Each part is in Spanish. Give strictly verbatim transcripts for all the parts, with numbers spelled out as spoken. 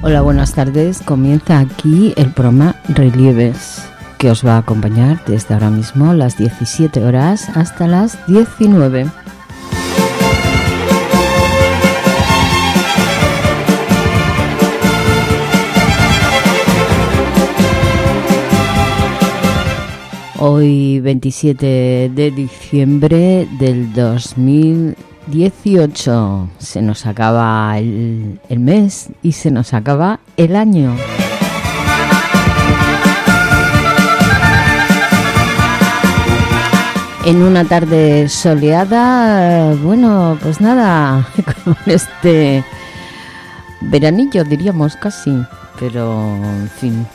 Hola, buenas tardes. Comienza aquí el programa Relieves, que os va a acompañar desde ahora mismo las diecisiete horas hasta las diecinueve. Hoy veintisiete de diciembre del dos mil dieciocho. Se nos acaba el, el mes y se nos acaba el año. En una tarde soleada, bueno, pues nada, con este veranillo diríamos casi, pero en fin.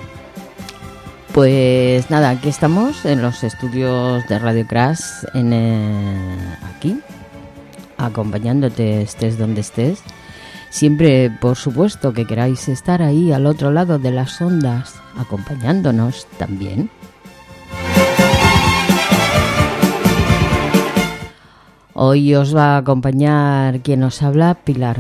Pues nada, aquí estamos en los estudios de Radio Crash, en eh, aquí, acompañándote estés donde estés. Siempre, por supuesto, que queráis estar ahí al otro lado de las ondas, acompañándonos también. Hoy os va a acompañar quien os habla, Pilar.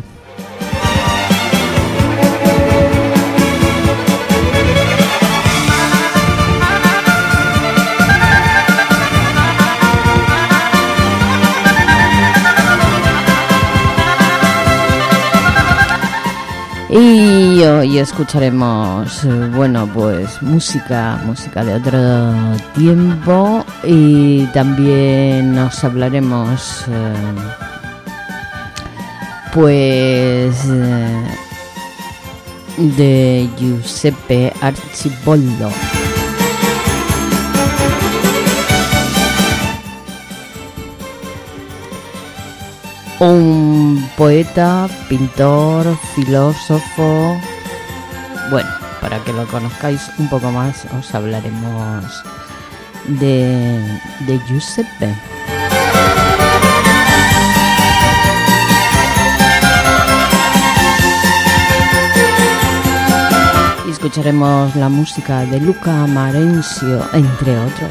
Y hoy escucharemos, bueno, pues música, música de otro tiempo, y también nos hablaremos, eh, pues, eh, de Giuseppe Arciboldo. Un poeta, pintor, filósofo. Bueno, para que lo conozcáis un poco más, os hablaremos de, de Giuseppe. Y escucharemos la música de Luca Marenzio, entre otros.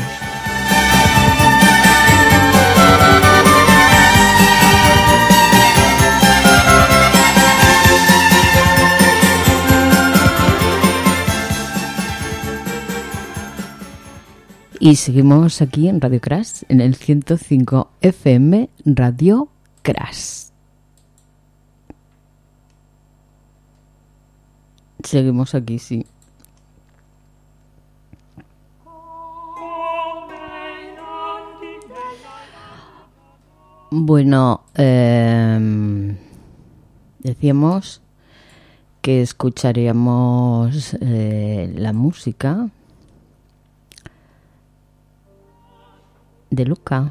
Y seguimos aquí en Radio Crash, en el ciento cinco F M, Radio Crash. Seguimos aquí, sí. Bueno, eh, decíamos que escucharíamos eh, la música de Luca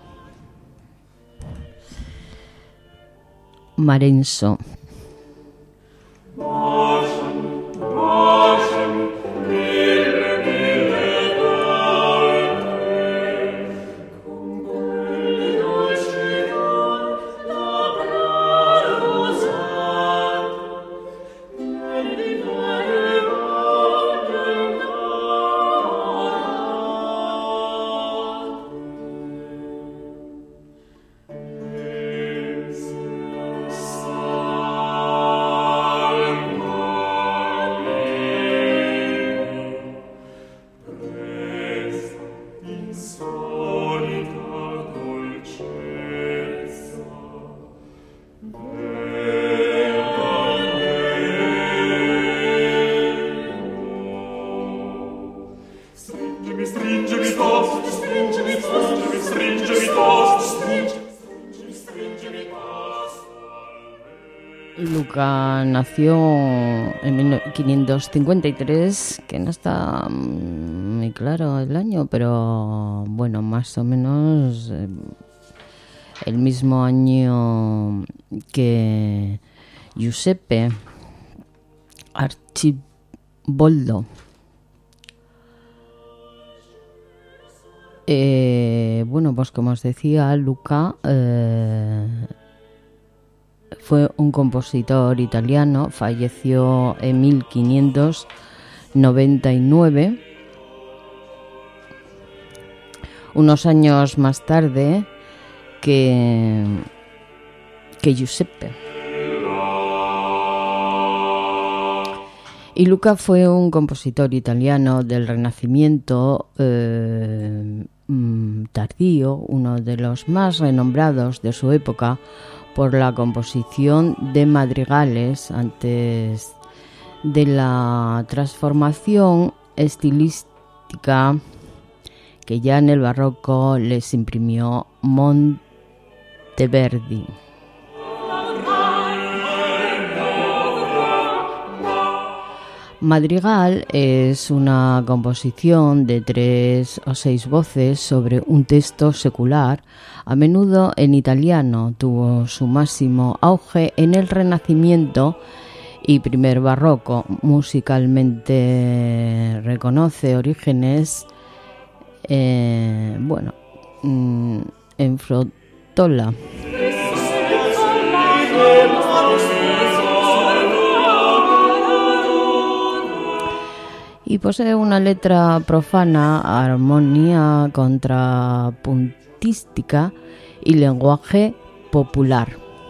Marenzio. Luca nació en mil quinientos cincuenta y tres, que no está muy claro el año, pero bueno, más o menos eh, el mismo año que Giuseppe Arciboldo. Eh, bueno, pues como os decía, Luca eh, fue un compositor italiano, falleció en mil quinientos noventa y nueve. Unos años más tarde que, que Giuseppe. Y Luca fue un compositor italiano del Renacimiento eh, tardío, uno de los más renombrados de su época por la composición de madrigales antes de la transformación estilística que ya en el barroco les imprimió Monteverdi. Madrigal es una composición de tres o seis voces sobre un texto secular, a menudo en italiano. Tuvo su máximo auge en el Renacimiento y primer barroco. Musicalmente reconoce orígenes eh, bueno, en Frottola. Y posee una letra profana, armonía contrapuntística y lenguaje popular.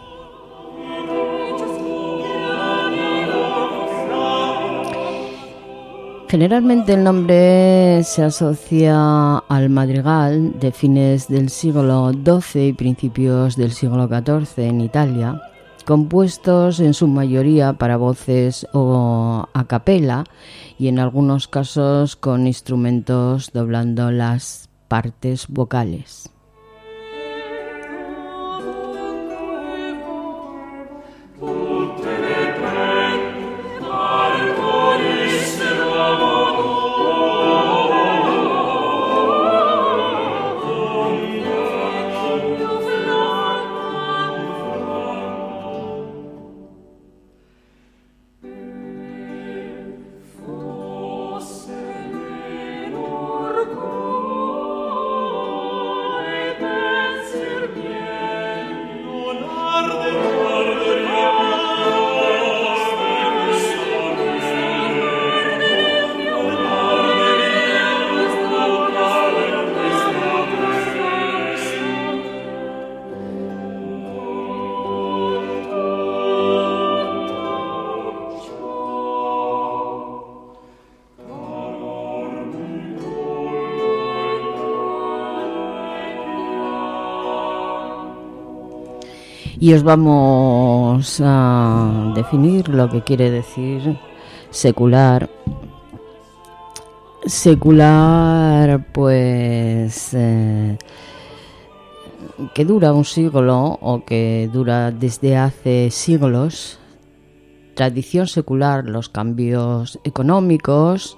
Generalmente el nombre se asocia al madrigal de fines del siglo doce y principios del siglo catorce en Italia, compuestos en su mayoría para voces o a capela y en algunos casos con instrumentos doblando las partes vocales. Y os vamos a definir lo que quiere decir secular. Secular, pues, eh, que dura un siglo o que dura desde hace siglos. Tradición secular, los cambios económicos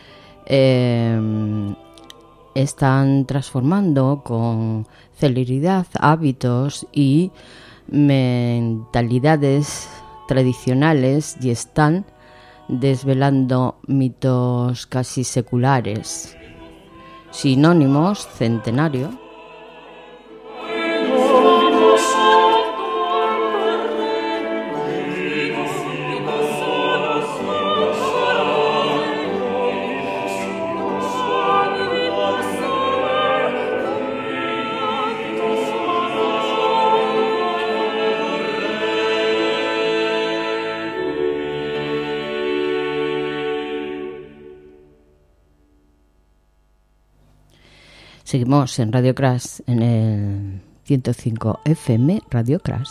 eh, están transformando con celeridad hábitos y mentalidades tradicionales y están desvelando mitos casi seculares. Sinónimos: centenario, seguimos en Radio Crash, en el ciento cinco F M, Radio Crash.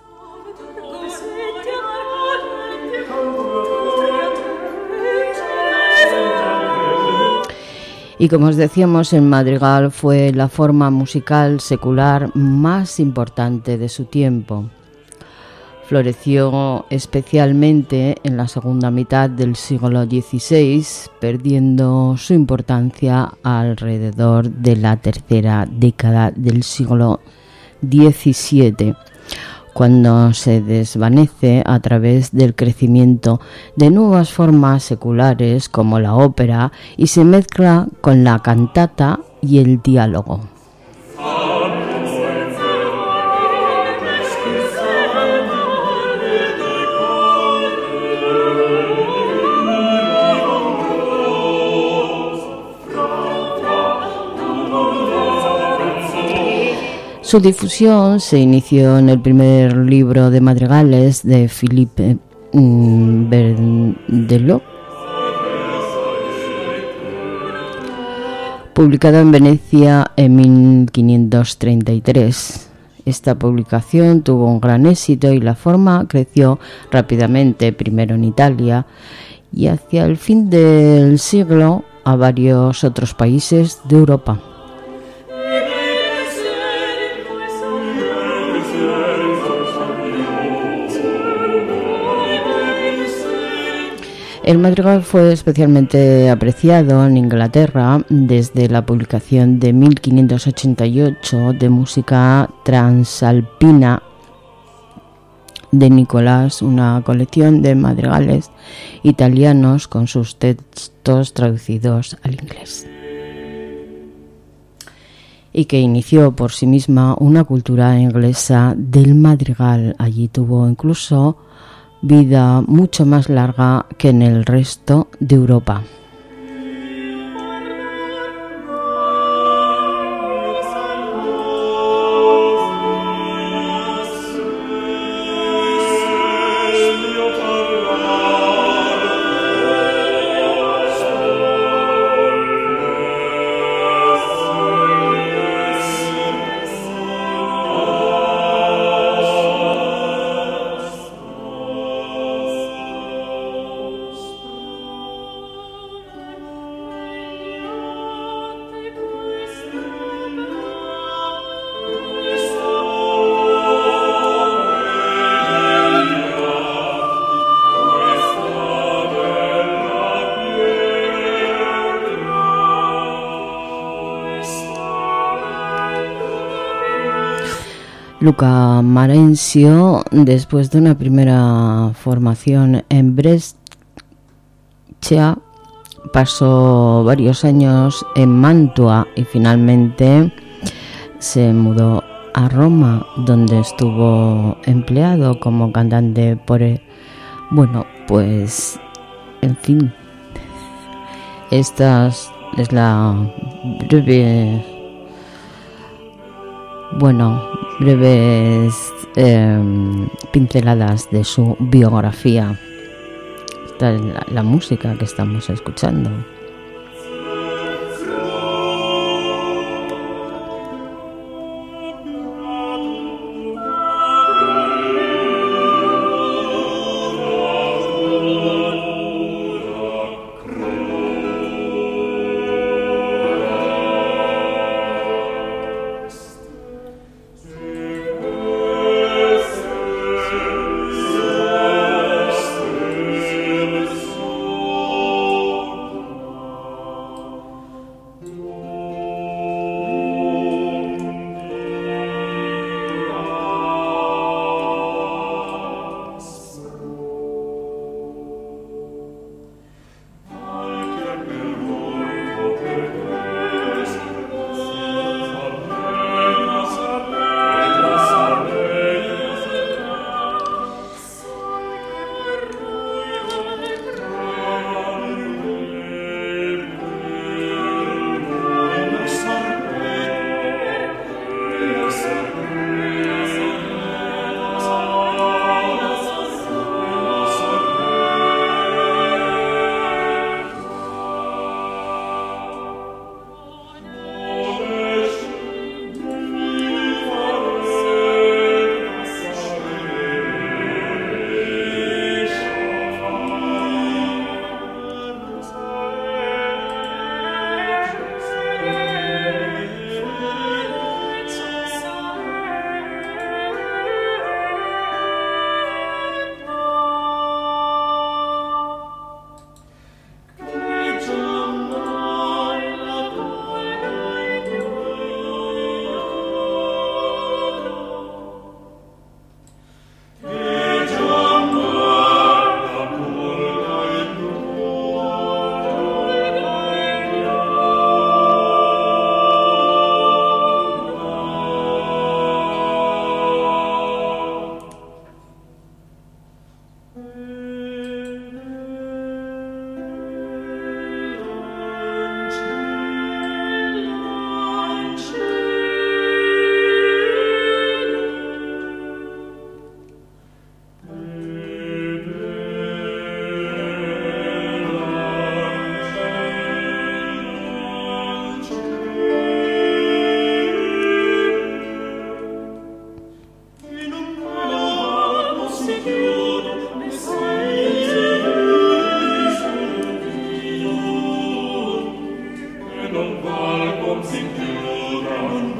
Y como os decíamos, el madrigal fue la forma musical secular más importante de su tiempo. Floreció especialmente en la segunda mitad del siglo dieciséis, perdiendo su importancia alrededor de la tercera década del siglo diecisiete, cuando se desvanece a través del crecimiento de nuevas formas seculares como la ópera y se mezcla con la cantata y el diálogo. Su difusión se inició en el primer libro de madrigales de Philippe Berdelot, publicado en Venecia en mil quinientos treinta y tres. Esta publicación tuvo un gran éxito y la forma creció rápidamente, primero en Italia y hacia el fin del siglo a varios otros países de Europa. El madrigal fue especialmente apreciado en Inglaterra desde la publicación de mil quinientos ochenta y ocho de Música Transalpina de Nicolás, una colección de madrigales italianos con sus textos traducidos al inglés, y que inició por sí misma una cultura inglesa del madrigal. Allí tuvo incluso vida mucho más larga que en el resto de Europa. Luca Marenzio, después de una primera formación en Brescia, pasó varios años en Mantua y finalmente se mudó a Roma, donde estuvo empleado como cantante por el... Bueno, pues, en fin, esta es la breve... Bueno... breves eh, pinceladas de su biografía. Esta es la, la música que estamos escuchando.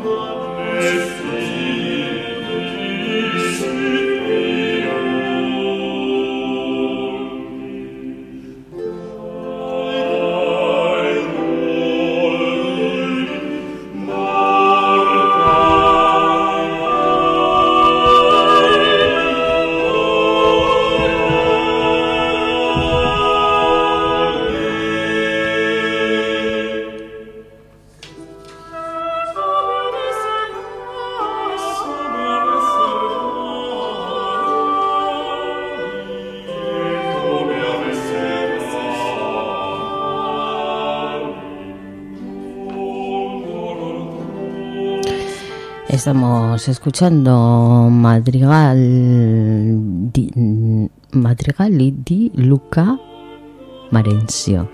Estamos escuchando Madrigal di, Madrigali di Luca Marenzio.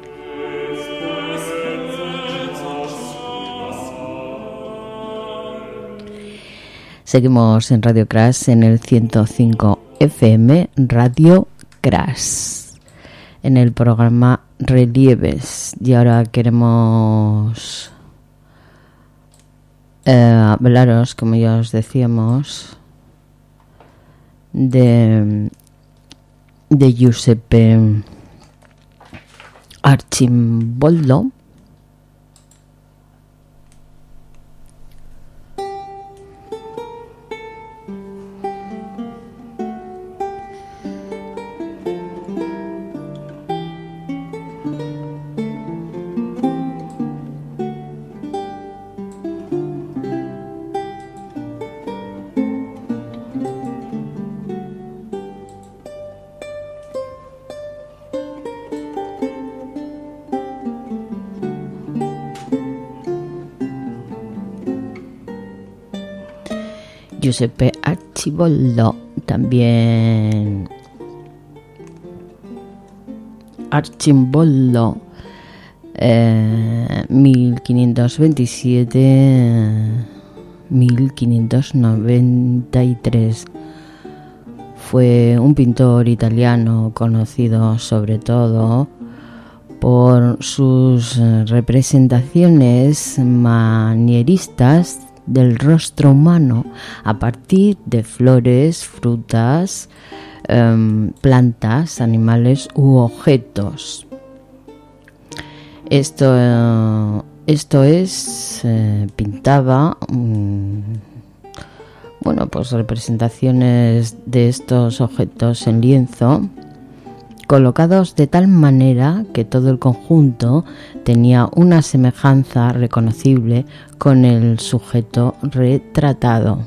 Seguimos en Radio Crash en el ciento cinco F M, Radio Crash, en el programa Relieves. Y ahora queremos Eh, hablaros, como ya os decíamos, de, de Giuseppe Arcimboldo, Giuseppe Arcimboldo, también Arcimboldo, eh, mil quinientos veintisiete a mil quinientos noventa y tres. Fue un pintor italiano conocido sobre todo por sus representaciones manieristas del rostro humano a partir de flores, frutas, eh, plantas, animales u objetos. Esto, eh, esto es, eh, pintaba, um, bueno, pues representaciones de estos objetos en lienzo, colocados de tal manera que todo el conjunto tenía una semejanza reconocible con el sujeto retratado.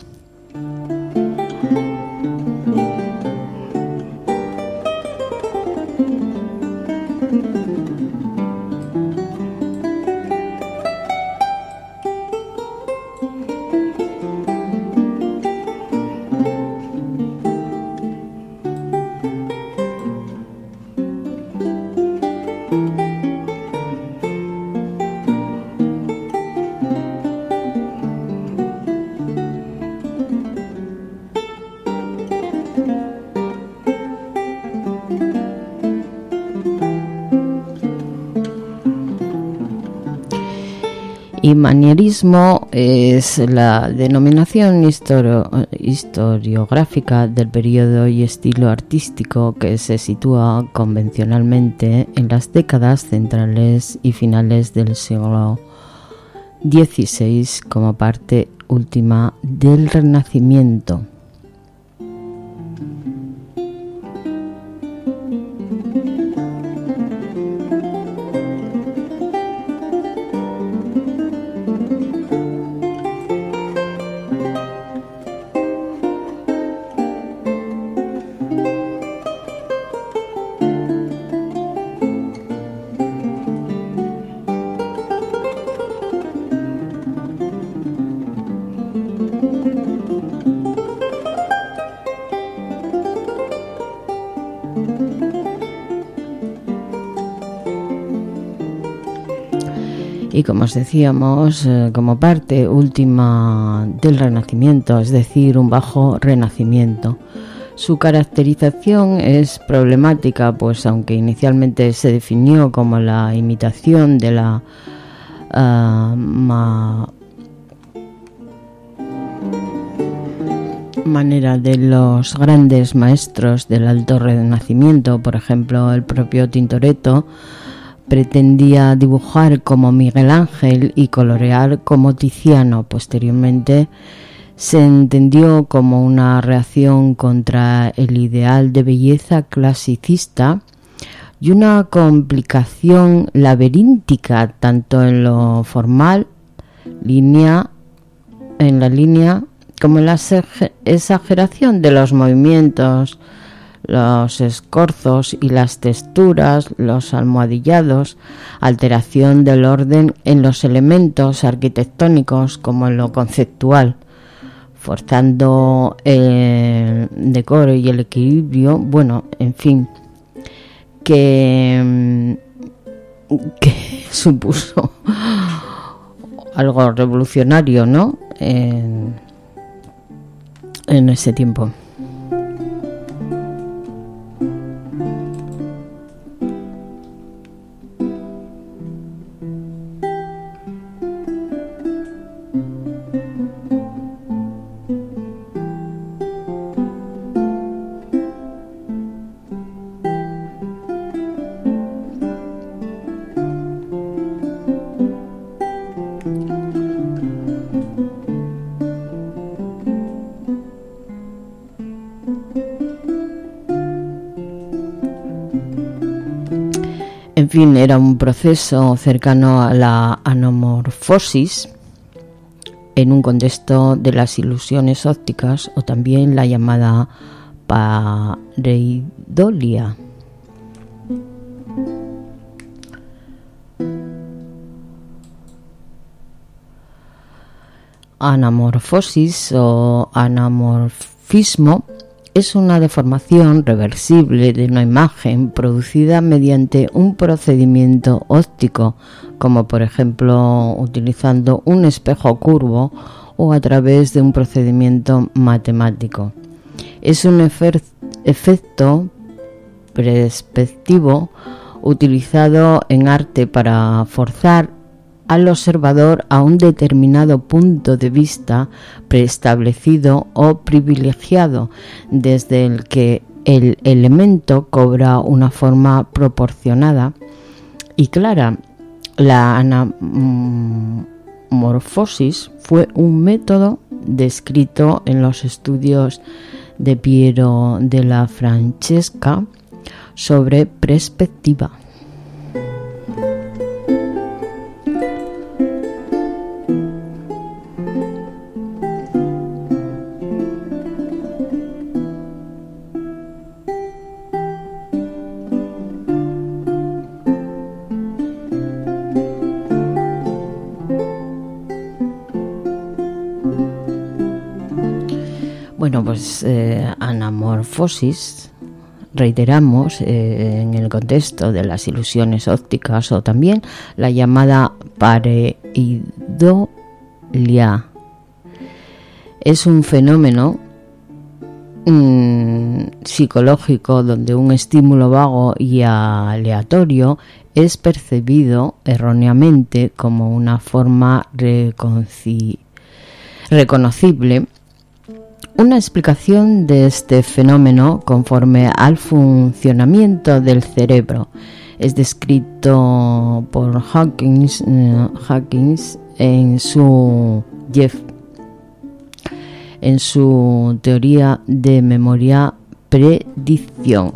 Y manierismo es la denominación historio, historiográfica del periodo y estilo artístico que se sitúa convencionalmente en las décadas centrales y finales del siglo dieciséis como parte última del Renacimiento. Y como os decíamos, eh, como parte última del Renacimiento, es decir, un bajo renacimiento. Su caracterización es problemática, pues aunque inicialmente se definió como la imitación de la uh, ma, manera de los grandes maestros del Alto Renacimiento, por ejemplo el propio Tintoretto, pretendía dibujar como Miguel Ángel y colorear como Tiziano. Posteriormente se entendió como una reacción contra el ideal de belleza clasicista y una complicación laberíntica tanto en lo formal, línea, en la línea, como en la exageración de los movimientos, los escorzos y las texturas, los almohadillados, alteración del orden en los elementos arquitectónicos como en lo conceptual, forzando el decoro y el equilibrio, bueno, en fin, que, que supuso algo revolucionario, ¿no?, en, en ese tiempo. En fin, era un proceso cercano a la anamorfosis en un contexto de las ilusiones ópticas o también la llamada pareidolia. Anamorfosis o anamorfismo es una deformación reversible de una imagen producida mediante un procedimiento óptico, como por ejemplo utilizando un espejo curvo o a través de un procedimiento matemático. Es un efer- efecto perspectivo utilizado en arte para forzar al observador a un determinado punto de vista preestablecido o privilegiado, desde el que el elemento cobra una forma proporcionada y clara. La anamorfosis fue un método descrito en los estudios de Piero della Francesca sobre perspectiva. Bueno, pues eh, anamorfosis, reiteramos, eh, en el contexto de las ilusiones ópticas o también la llamada pareidolia. Es un fenómeno mmm, psicológico donde un estímulo vago y aleatorio es percibido erróneamente como una forma reconci- reconocible. Una explicación de este fenómeno conforme al funcionamiento del cerebro es descrito por Hawkins, eh, Hawkins en su Jeff, en su teoría de memoria predicción.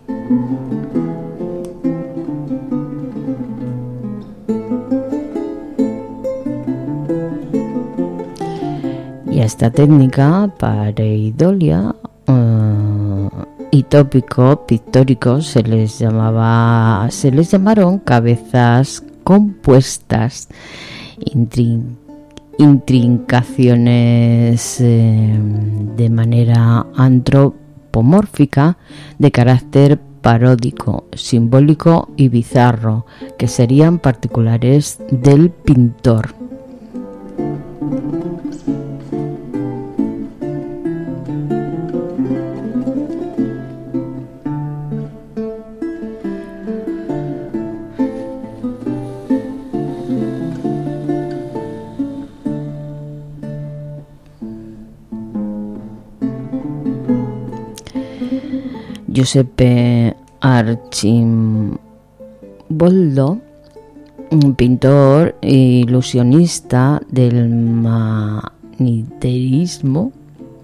Y a esta técnica pareidolia uh, y tópico pictórico se les llamaba, se les llamaron cabezas compuestas, intrin, intrincaciones eh, de manera antropomórfica de carácter paródico, simbólico y bizarro, que serían particulares del pintor. Giuseppe Arcimboldo, un pintor e ilusionista del manierismo,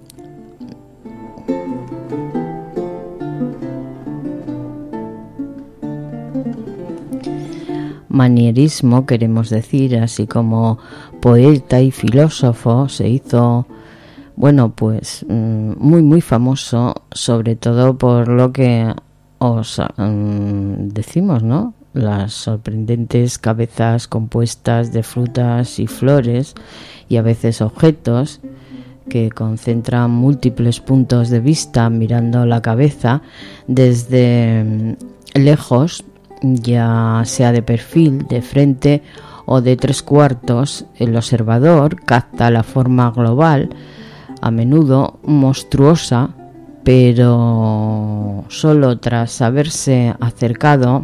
manierismo queremos decir, así como poeta y filósofo, se hizo, bueno, pues muy muy famoso, sobre todo por lo que os um, decimos, ¿no? Las sorprendentes cabezas compuestas de frutas y flores y a veces objetos que concentran múltiples puntos de vista mirando la cabeza desde lejos, ya sea de perfil, de frente o de tres cuartos. El observador capta la forma global, a menudo monstruosa, pero solo tras haberse acercado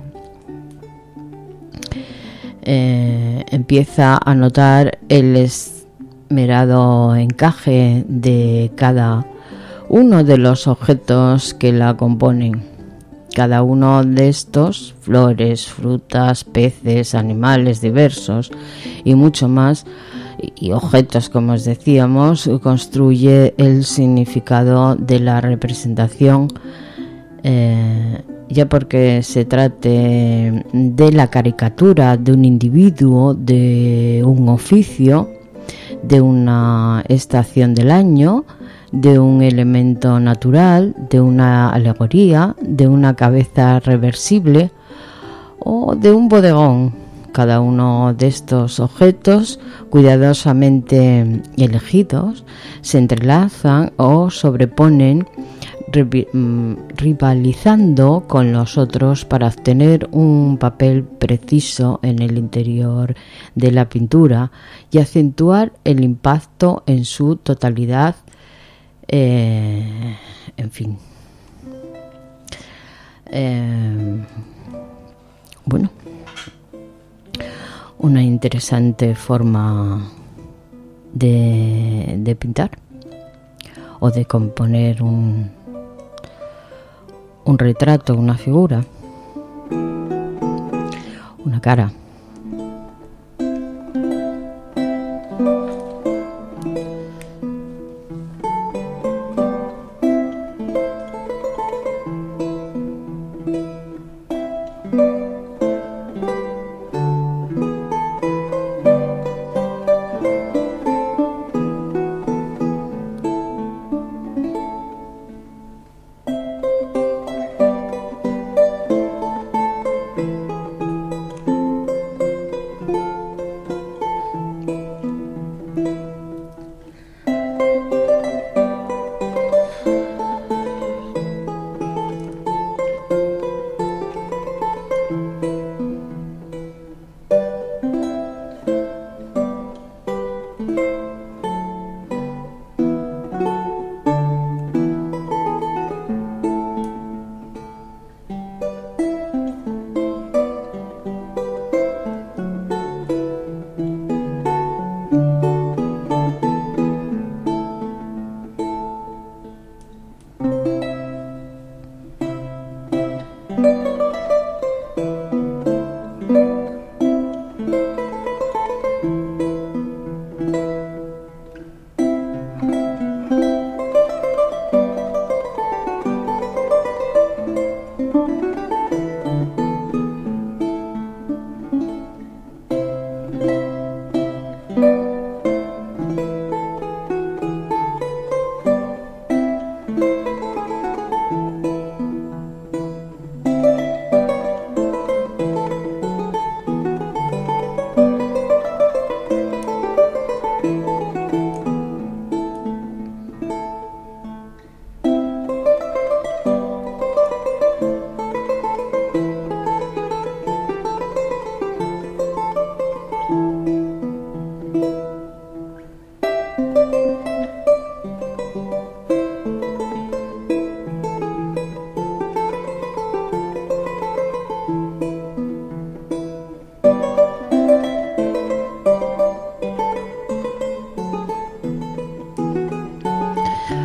eh, empieza a notar el esmerado encaje de cada uno de los objetos que la componen. Cada uno de estos, flores, frutas, peces, animales diversos y mucho más, y objetos, como os decíamos, construye el significado de la representación, eh, ya porque se trate de la caricatura de un individuo, de un oficio, de una estación del año, de un elemento natural, de una alegoría, de una cabeza reversible o de un bodegón. Cada uno de estos objetos, cuidadosamente elegidos, se entrelazan o sobreponen, rivalizando con los otros para obtener un papel preciso en el interior de la pintura y acentuar el impacto en su totalidad. Eh, en fin. Eh, bueno. Una interesante forma de, de pintar o de componer un, un retrato, una figura, una cara.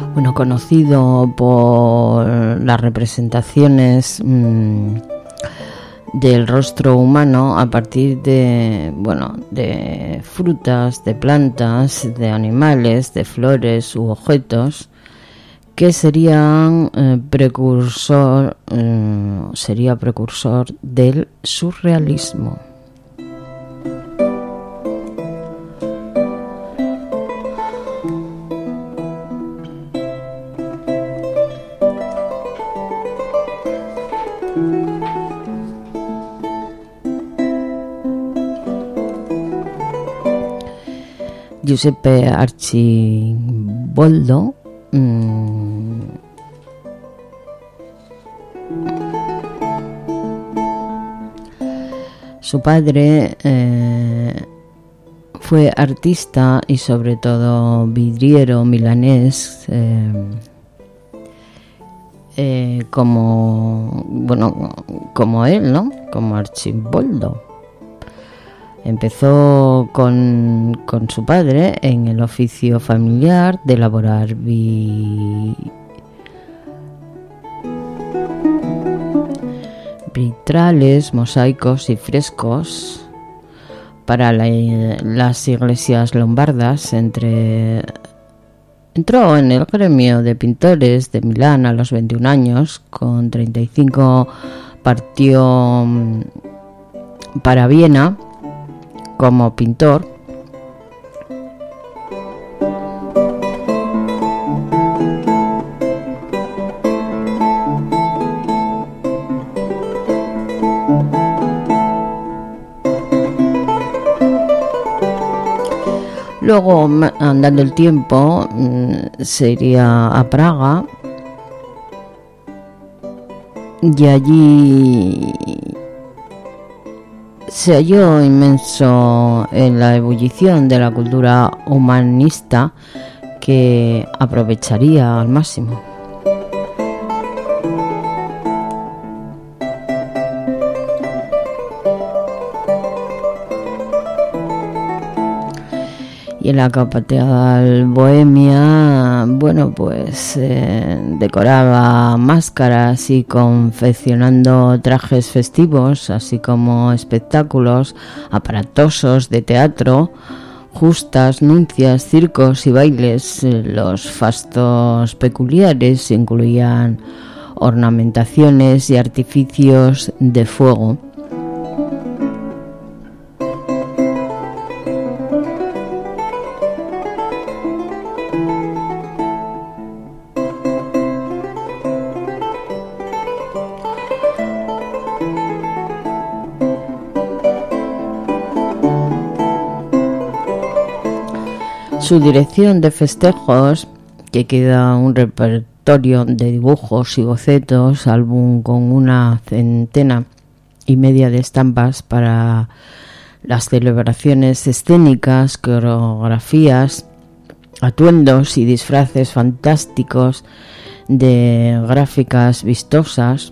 bueno, conocido por las representaciones mmm, del rostro humano a partir de, bueno, de frutas, de plantas, de animales, de flores u objetos que serían eh, precursor, eh, sería precursor del surrealismo. Giuseppe Arciboldo mmm, su padre eh, fue artista y sobre todo vidriero milanés, eh, eh, como bueno como él, ¿no? Como Arciboldo. Empezó con, con su padre en el oficio familiar de elaborar vi, vitrales, mosaicos y frescos para la, las iglesias lombardas. Entre, entró en el gremio de pintores de Milán a los veintiún años. Con treinta y cinco partió para Viena como pintor. Luego, andando el tiempo, se iría a Praga y allí se halló inmenso en la ebullición de la cultura humanista que aprovecharía al máximo. Y en la capital bohemia, bueno, pues eh, decoraba máscaras y confeccionando trajes festivos, así como espectáculos aparatosos de teatro, justas, nuncias, circos y bailes. Los fastos peculiares incluían ornamentaciones y artificios de fuego. Su dirección de festejos, que queda un repertorio de dibujos y bocetos, álbum con una centena y media de estampas para las celebraciones escénicas, coreografías, atuendos y disfraces fantásticos de gráficas vistosas.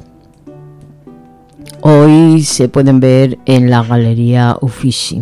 Hoy se pueden ver en la Galería Uffizi.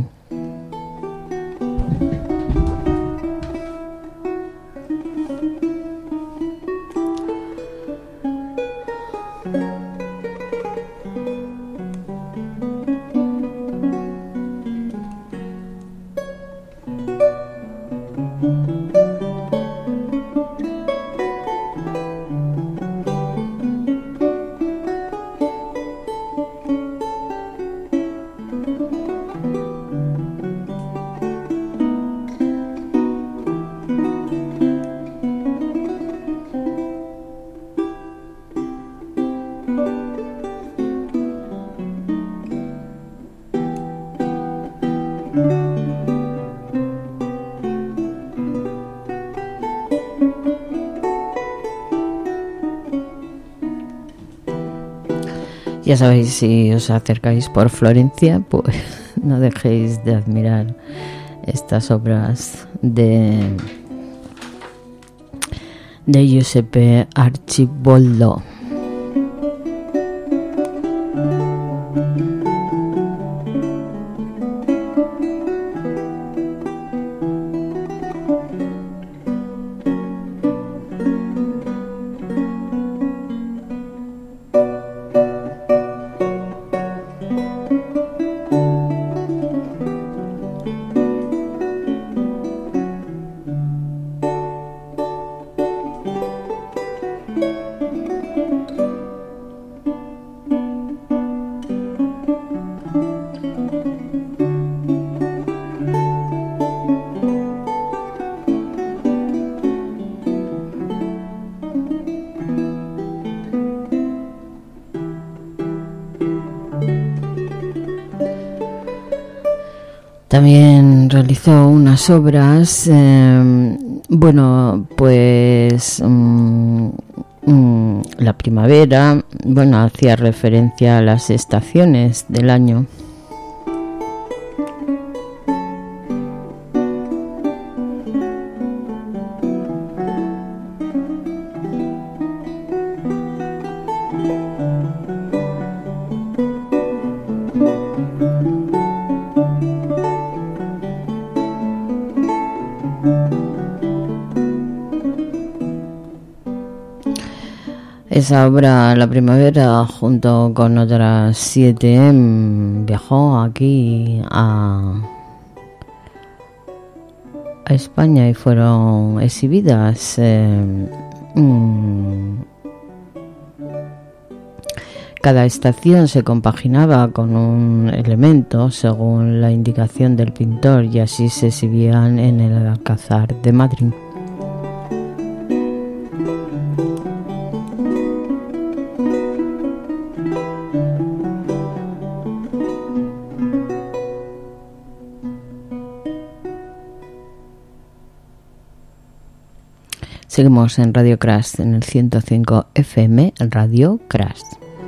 Ya sabéis, si os acercáis por Florencia, pues no dejéis de admirar estas obras de, de Giuseppe Arciboldo. También realizó unas obras, eh, bueno, pues um, um, la primavera, bueno, hacía referencia a las estaciones del año. Esa obra, La Primavera, junto con otras siete, viajó aquí a, a España y fueron exhibidas. Eh, mmm, cada estación se compaginaba con un elemento según la indicación del pintor y así se exhibían en el Alcázar de Madrid. Seguimos en Radio Crash, en el ciento cinco F M, Radio Crash.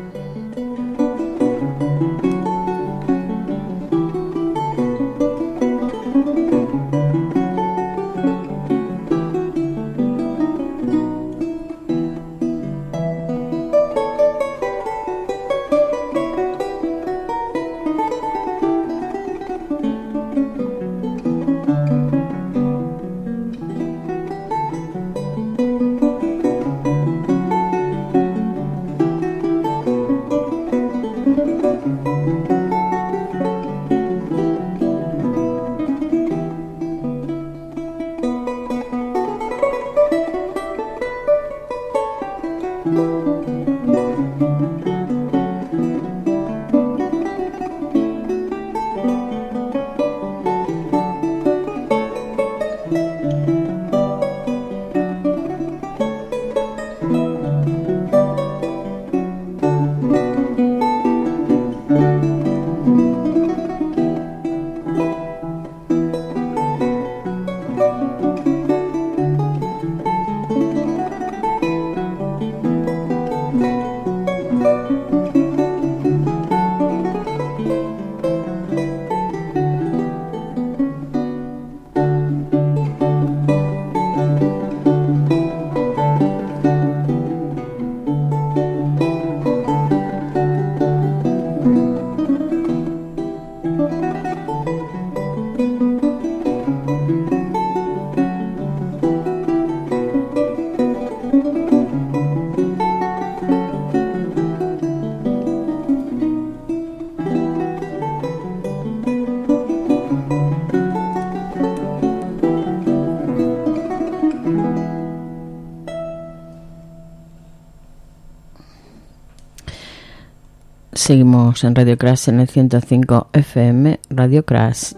Seguimos en Radio Crash en el ciento cinco F M, Radio Crash.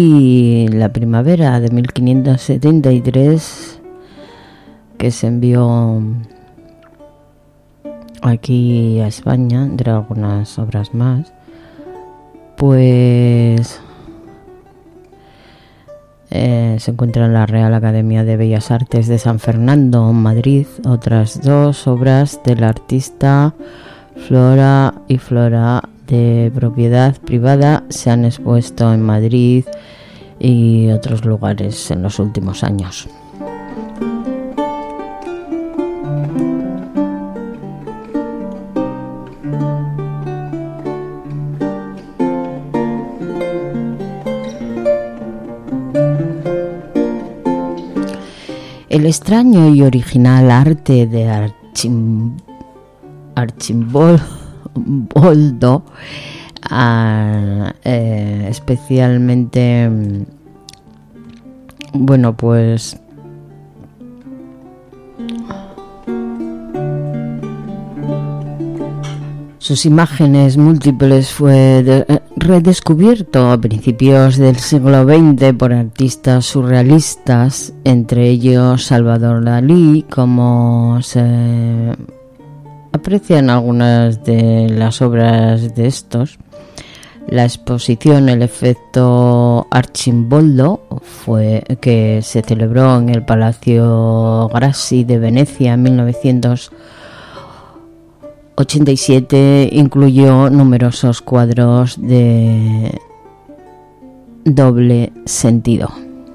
Y La Primavera de mil quinientos setenta y tres, que se envió aquí a España, entre algunas obras más, pues eh, se encuentra en la Real Academia de Bellas Artes de San Fernando, Madrid. Otras dos obras del artista, Flora y Flora, de propiedad privada, se han expuesto en Madrid y otros lugares en los últimos años. El extraño y original arte de Archim Archimboldo, ah, eh, especialmente, bueno, pues sus imágenes múltiples fue de, redescubierto a principios del siglo veinte por artistas surrealistas, entre ellos Salvador Dalí, como se aprecian algunas de las obras de estos. La exposición El efecto Arcimboldo, fue, que se celebró en el Palacio Grassi de Venecia en mil novecientos ochenta y siete, incluyó numerosos cuadros de doble sentido.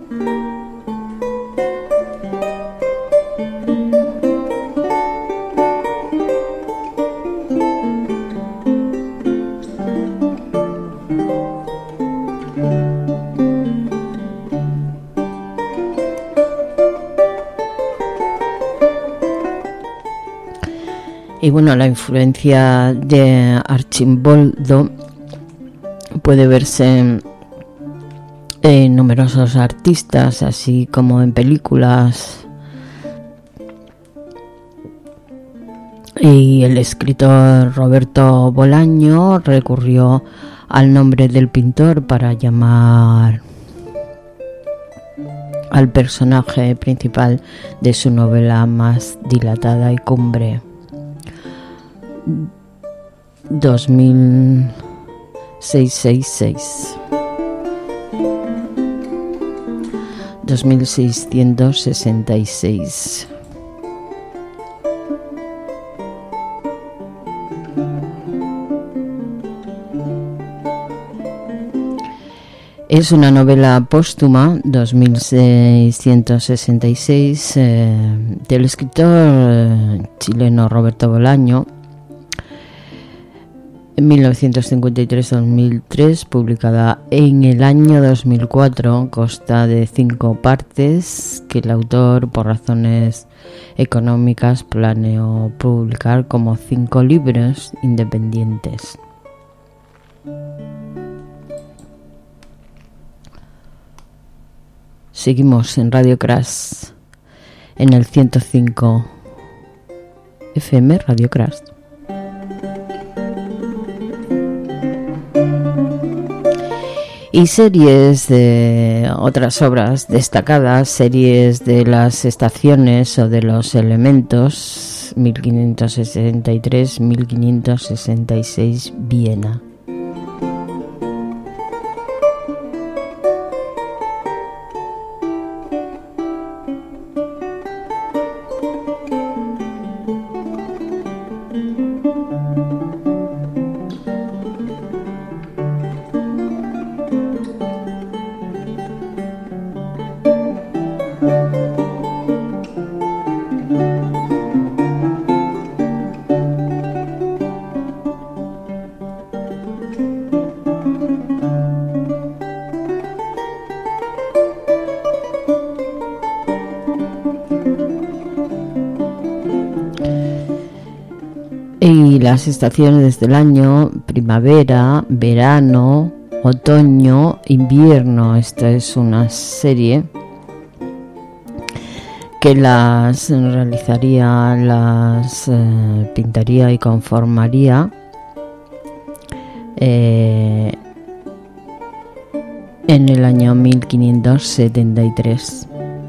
Y bueno, la influencia de Arcimboldo puede verse en, en numerosos artistas, así como en películas. Y el escritor Roberto Bolaño recurrió al nombre del pintor para llamar al personaje principal de su novela más dilatada y cumbre. dos mil seiscientos sesenta y seis dos mil seiscientos sesenta y seis. Es una novela póstuma, dos mil seiscientos sesenta y seis, eh, del escritor eh, chileno Roberto Bolaño, en mil novecientos cincuenta y tres a dos mil tres, publicada en el año dos mil cuatro. Consta de cinco partes que el autor, por razones económicas, planeó publicar como cinco libros independientes. Seguimos en Radio Crash, en el ciento cinco F M, Radio Crash. Y series de otras obras destacadas, series de las estaciones o de los elementos, mil quinientos sesenta y tres a mil quinientos sesenta y seis, Viena. Y las estaciones del año: primavera, verano, otoño, invierno. Esta es una serie que las realizaría, las eh, pintaría y conformaría eh, en el año mil quinientos setenta y tres.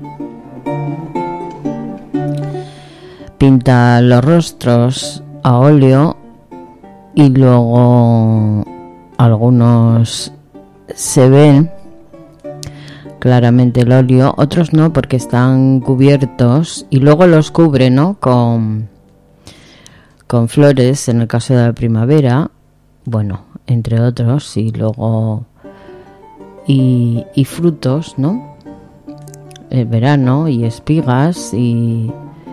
Pinta los rostros a óleo y luego algunos se ven claramente el óleo, otros no, porque están cubiertos, y luego los cubre, ¿no?, con con flores, en el caso de la primavera, bueno, entre otros, y luego y, y frutos, ¿no?, el verano, y espigas, y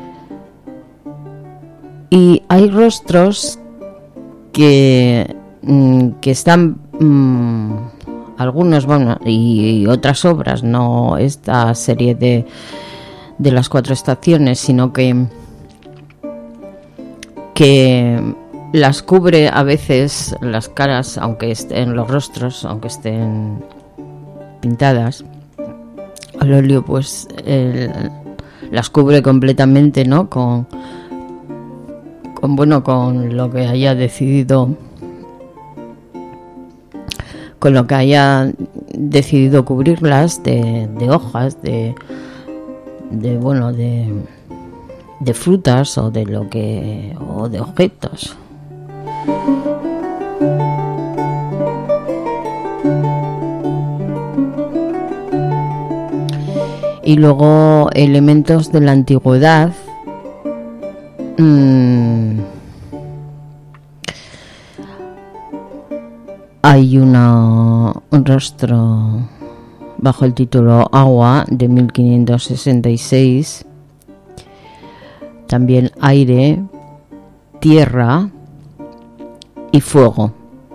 y hay rostros que que están mmm, algunos, bueno, y, y otras obras, no esta serie de de las cuatro estaciones, sino que que las cubre a veces las caras, aunque estén los rostros, aunque estén pintadas al óleo, pues el, las cubre completamente, ¿no?, con con bueno con lo que haya decidido con lo que haya decidido cubrirlas de, de hojas, de de bueno de de frutas o de lo que o de objetos. Y luego elementos de la antigüedad. Mm, hay una, un rostro bajo el título Agua de mil quinientos sesenta y seis. También Aire, Tierra y Fuego.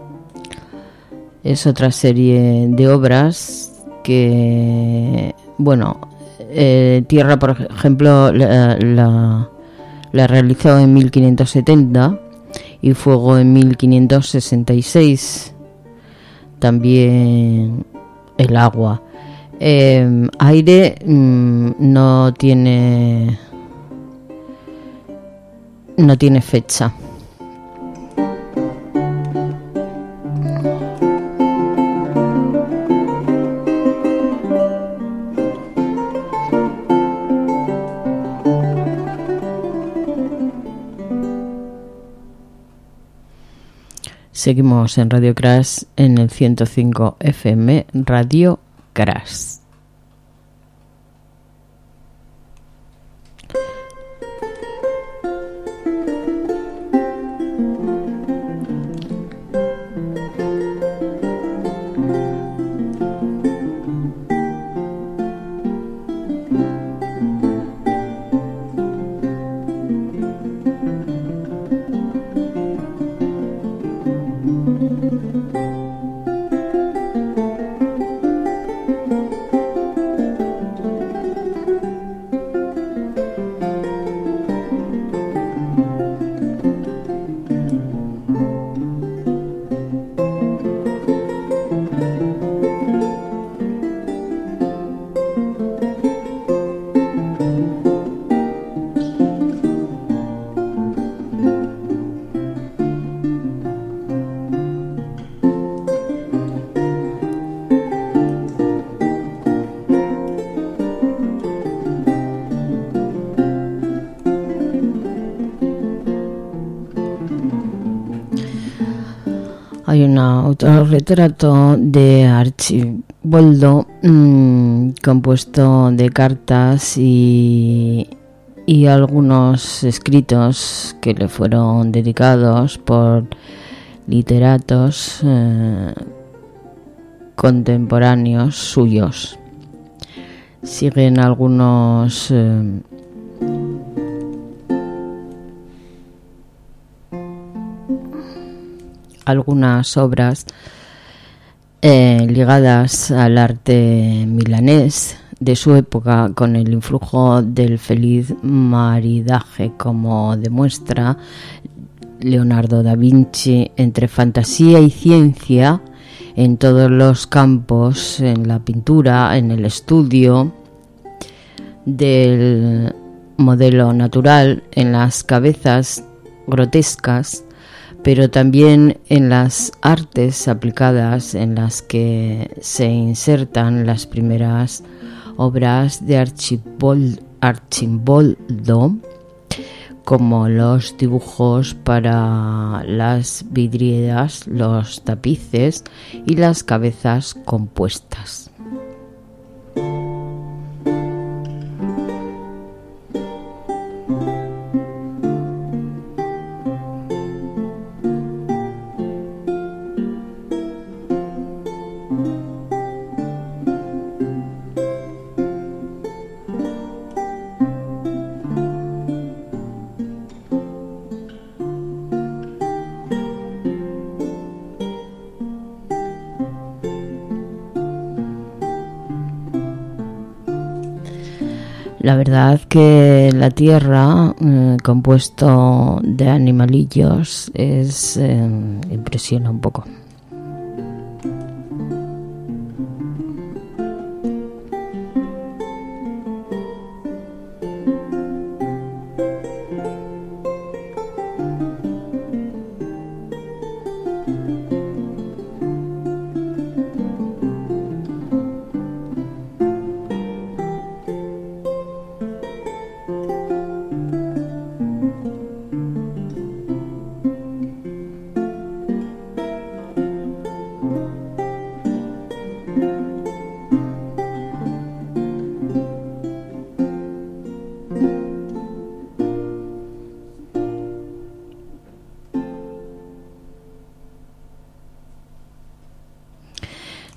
Es otra serie de obras que, bueno, eh, Tierra, por ejemplo, la, la, la realizó en mil quinientos setenta y Fuego en mil quinientos sesenta y seis. También el agua. Eh, aire mmm, no tiene no tiene fecha. Seguimos en Radio Crash en el ciento cinco F M, Radio Crash. Hay un autorretrato de Archibaldo mmm, compuesto de cartas y, y algunos escritos que le fueron dedicados por literatos eh, contemporáneos suyos. Siguen algunos eh, algunas obras eh, ligadas al arte milanés de su época, con el influjo del feliz maridaje, como demuestra Leonardo da Vinci, entre fantasía y ciencia en todos los campos, en la pintura, en el estudio del modelo natural, en las cabezas grotescas, pero también en las artes aplicadas, en las que se insertan las primeras obras de Archibald, Archimboldo, como los dibujos para las vidrieras, los tapices y las cabezas compuestas. La verdad que la tierra, eh, compuesto de animalillos, es eh, impresiona un poco.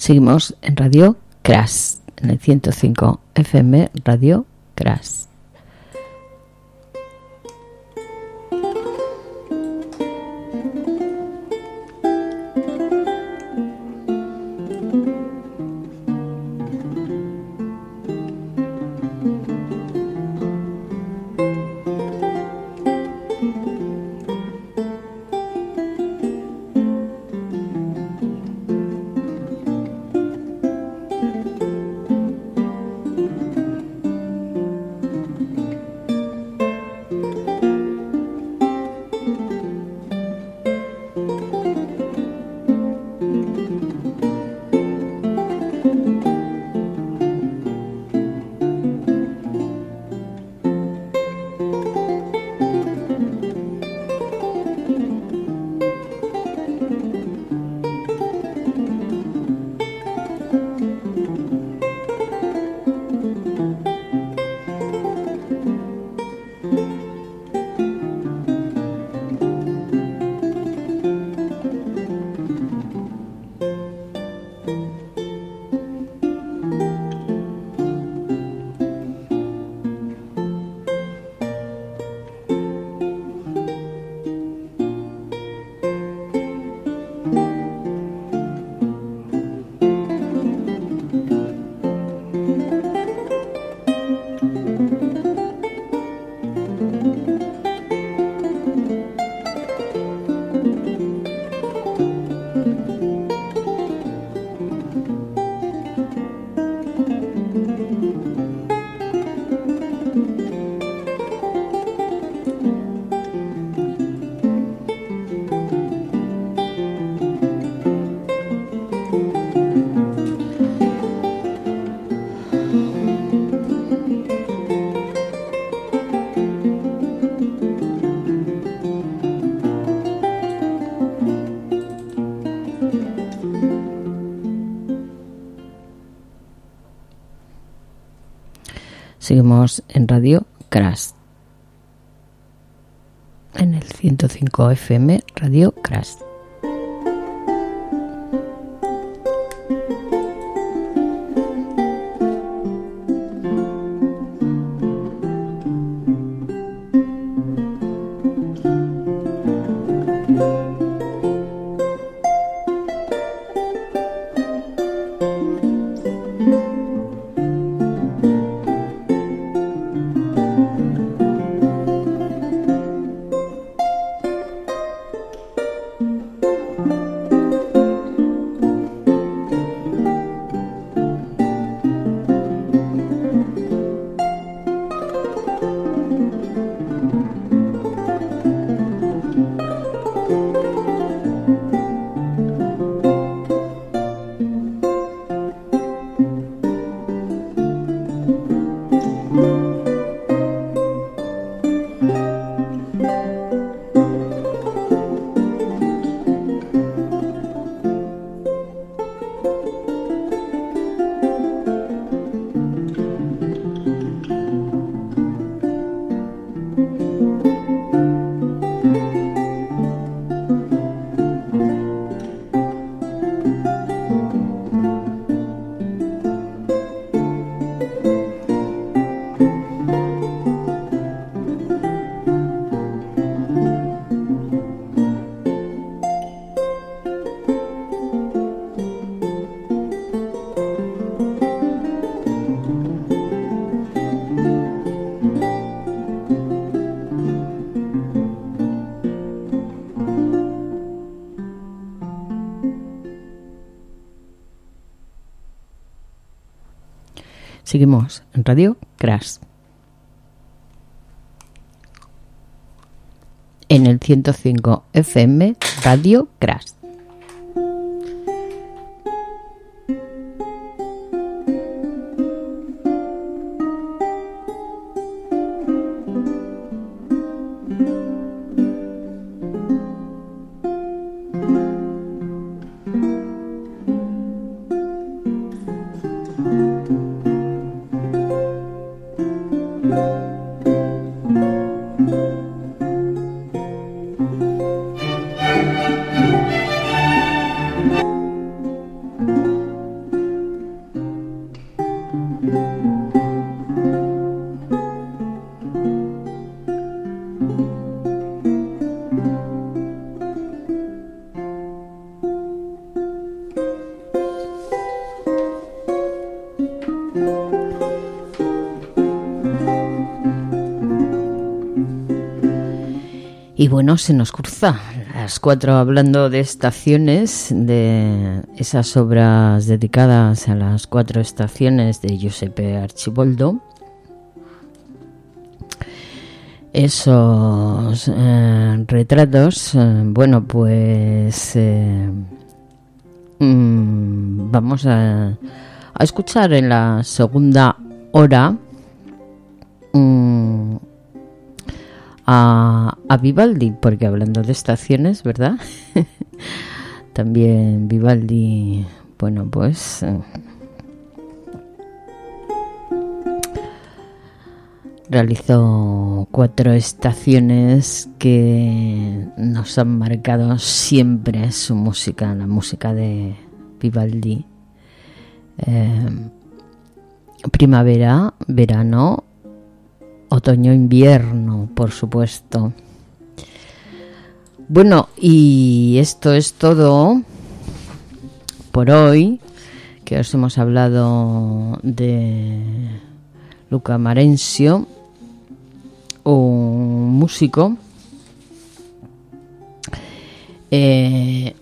Seguimos en Radio Crash, en el ciento cinco F M, Radio Crash. Seguimos en Radio Crash, en el ciento cinco F M, Radio Crash. Seguimos en Radio Crash, en el ciento cinco F M, Radio Crash. Y bueno, se nos cruza las cuatro hablando de estaciones, de esas obras dedicadas a las cuatro estaciones de Giuseppe Arciboldo. Esos eh, retratos, eh, bueno, pues eh, mm, vamos a, a escuchar en la segunda hora mm, A, a Vivaldi, porque hablando de estaciones, ¿verdad? También Vivaldi, bueno, pues eh, realizó cuatro estaciones que nos han marcado siempre su música, la música de Vivaldi. Eh, primavera, verano, otoño, invierno, por supuesto. Bueno, y esto es todo por hoy, que os hemos hablado de Luca Marenzio, un músico eh,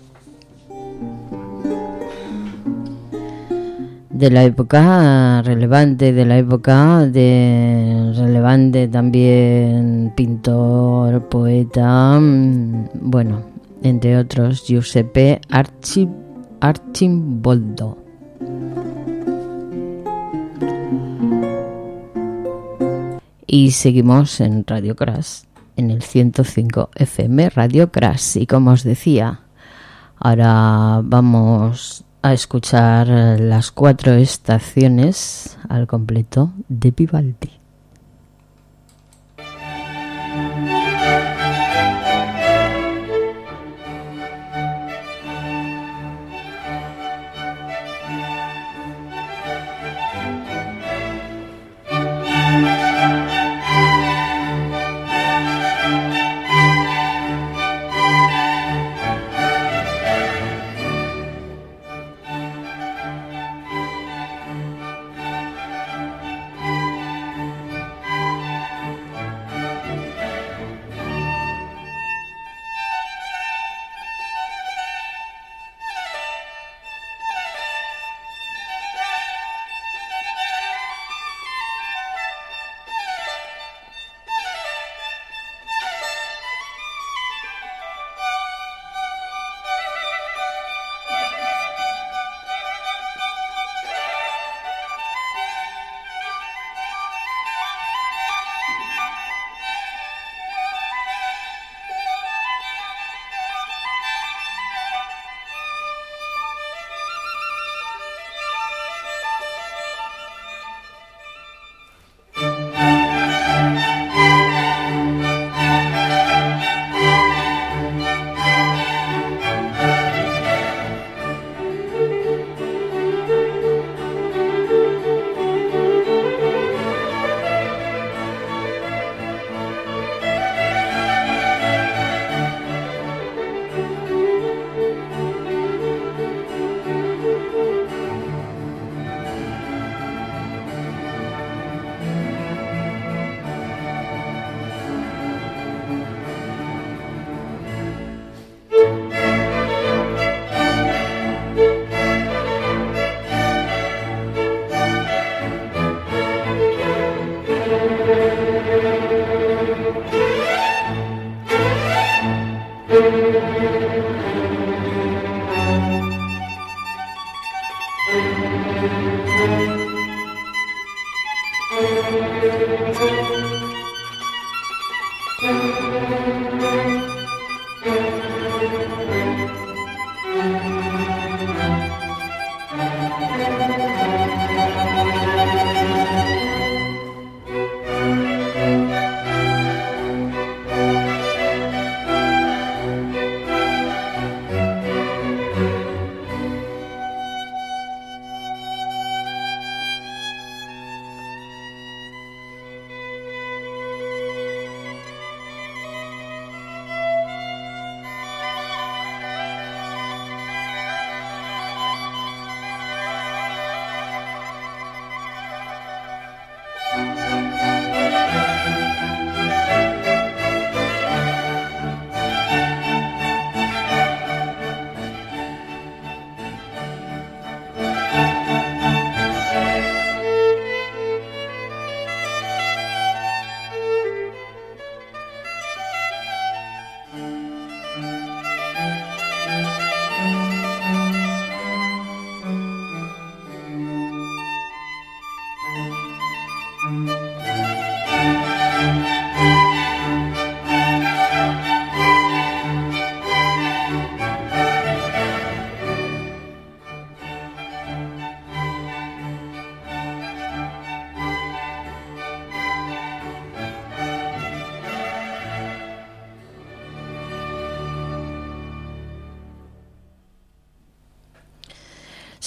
de la época relevante, de la época de relevante también pintor, poeta, bueno, entre otros, Giuseppe Arci, Arcimboldo. Y seguimos en Radio Crash, en el ciento cinco F M Radio Crash. Y como os decía, ahora vamos a escuchar las cuatro estaciones al completo de Vivaldi.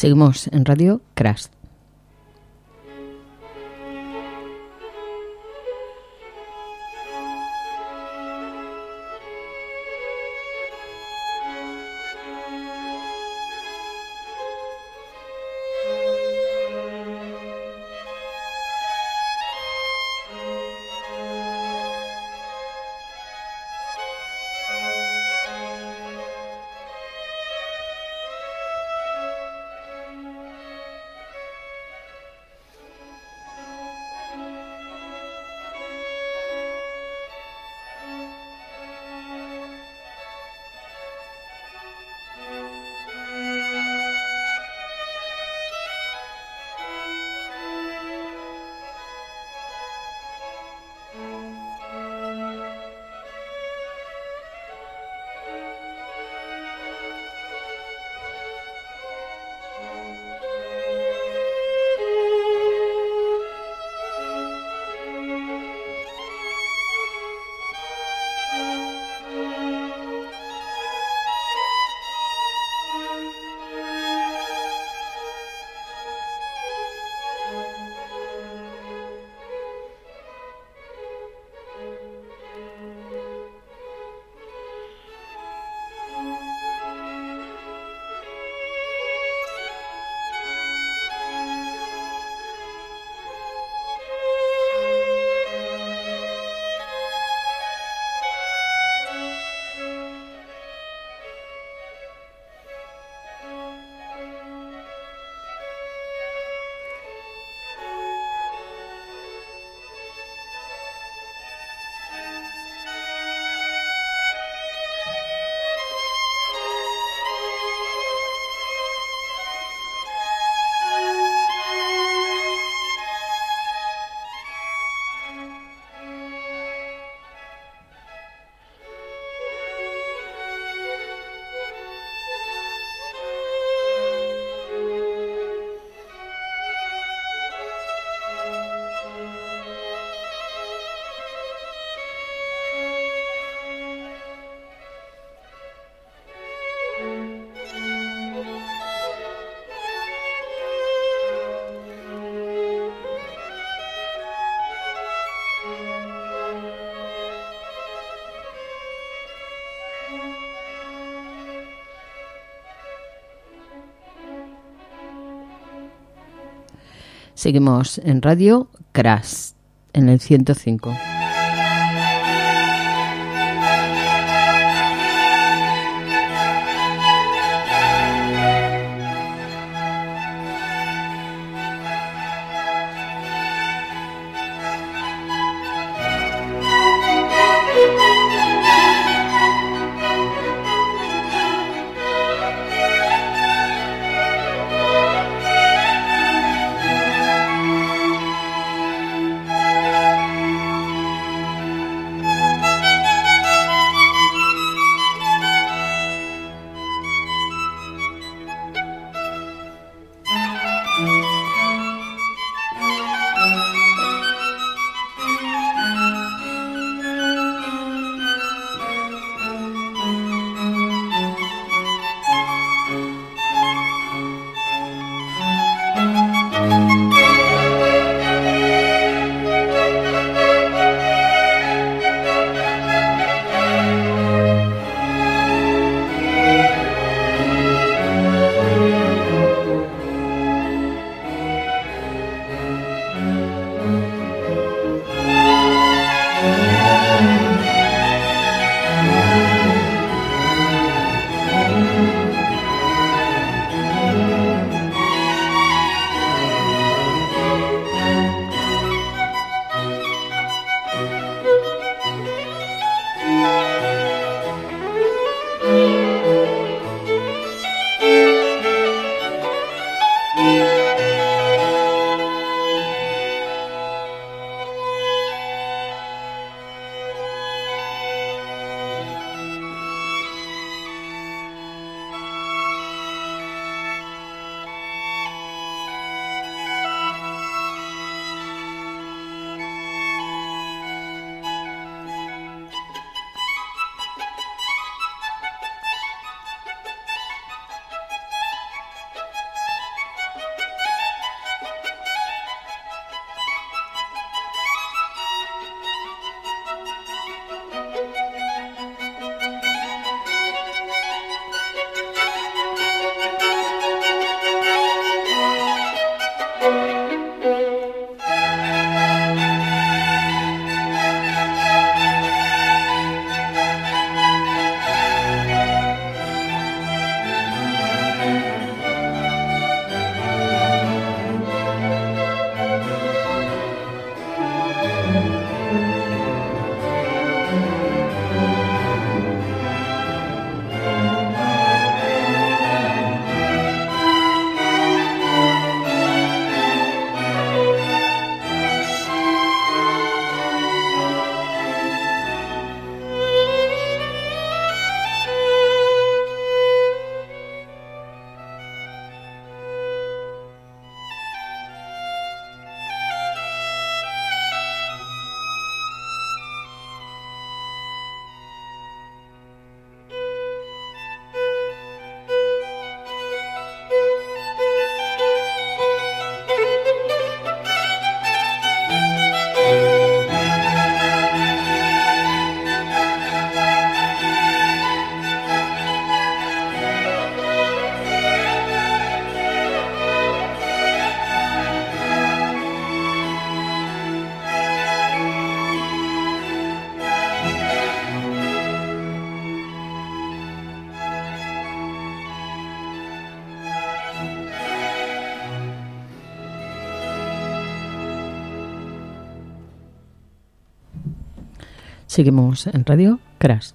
Seguimos en Radio Crash. Seguimos en Radio Crash, en el ciento cinco. Seguimos en Radio Crash.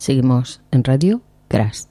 Seguimos en Radio Crash.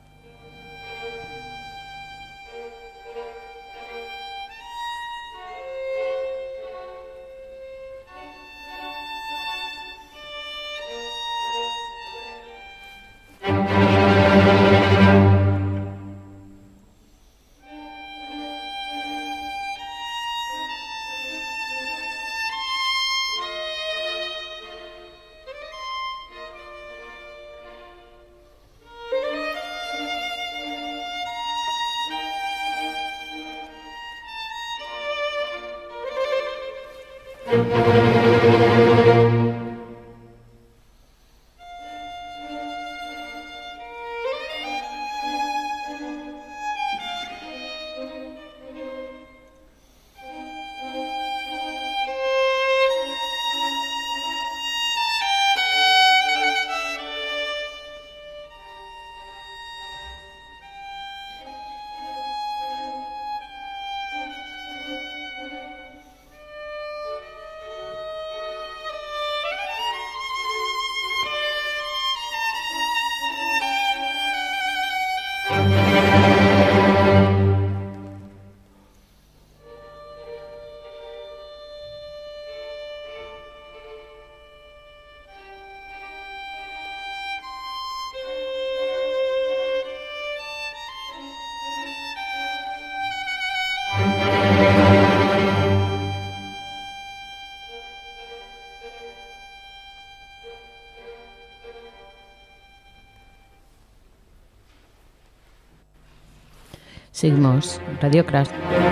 Seguimos Radio Crash.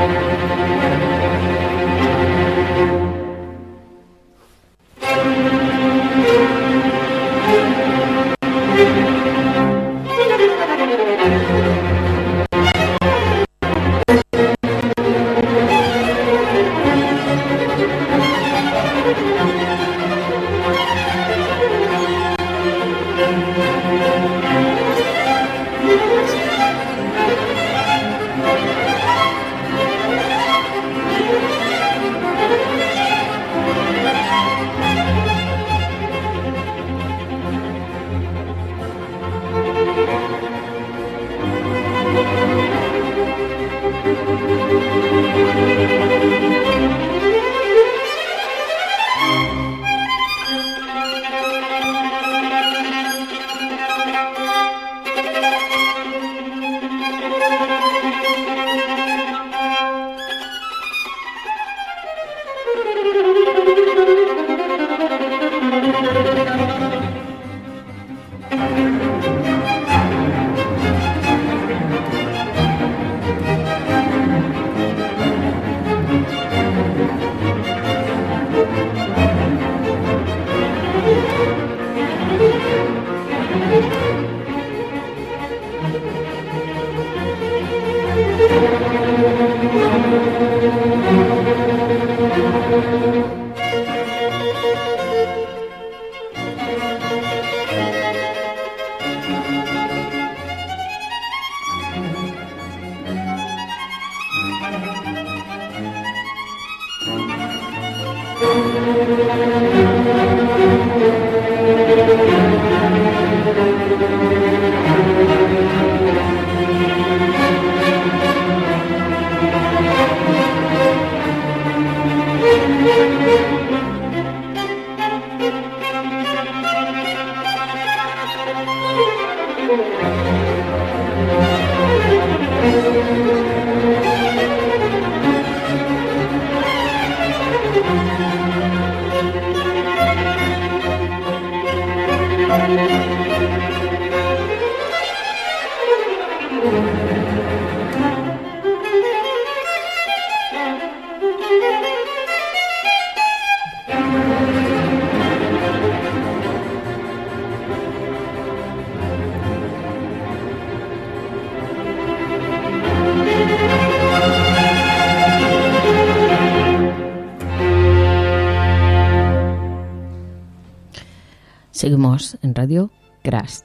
Seguimos en Radio Crash.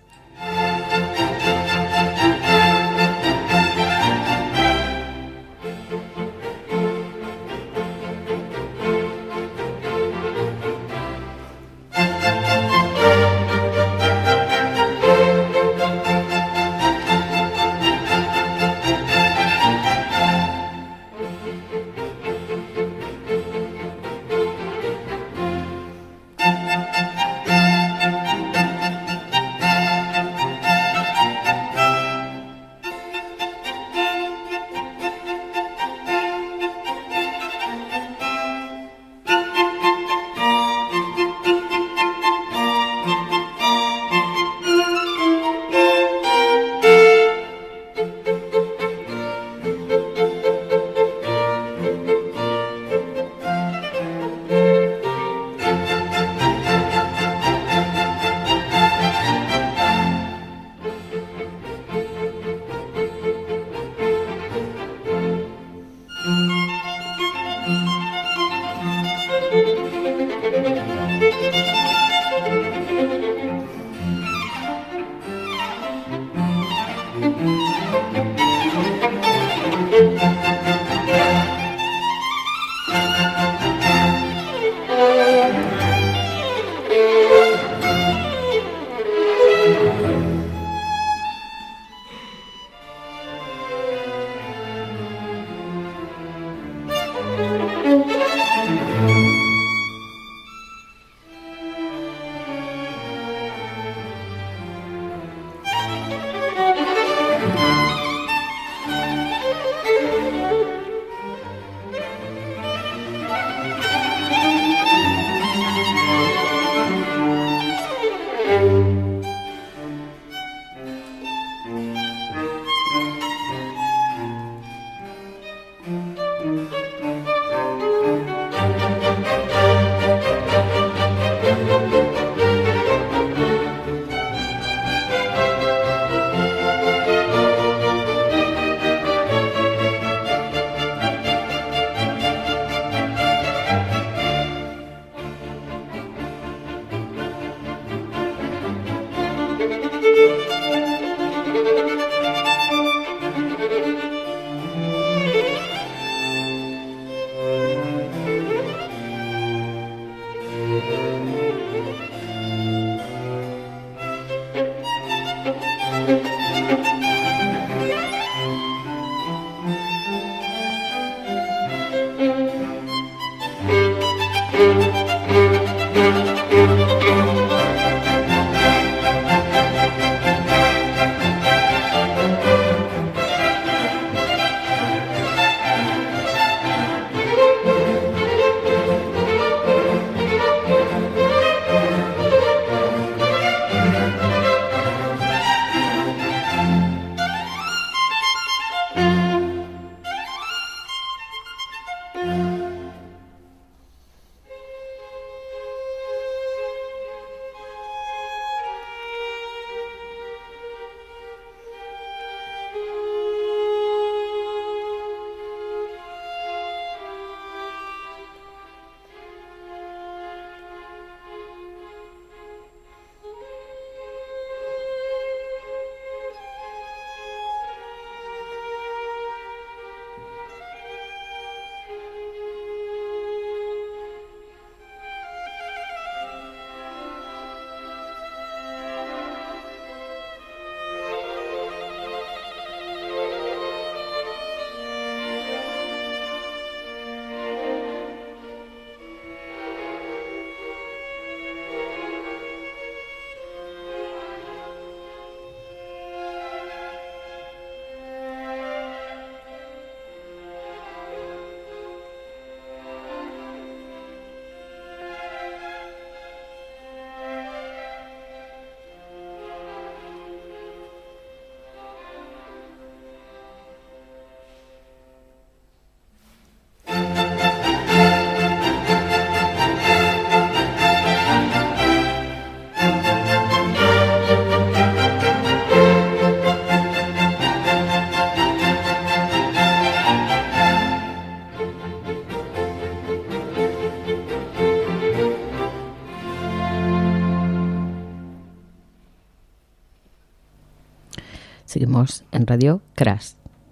Seguimos en Radio Crash.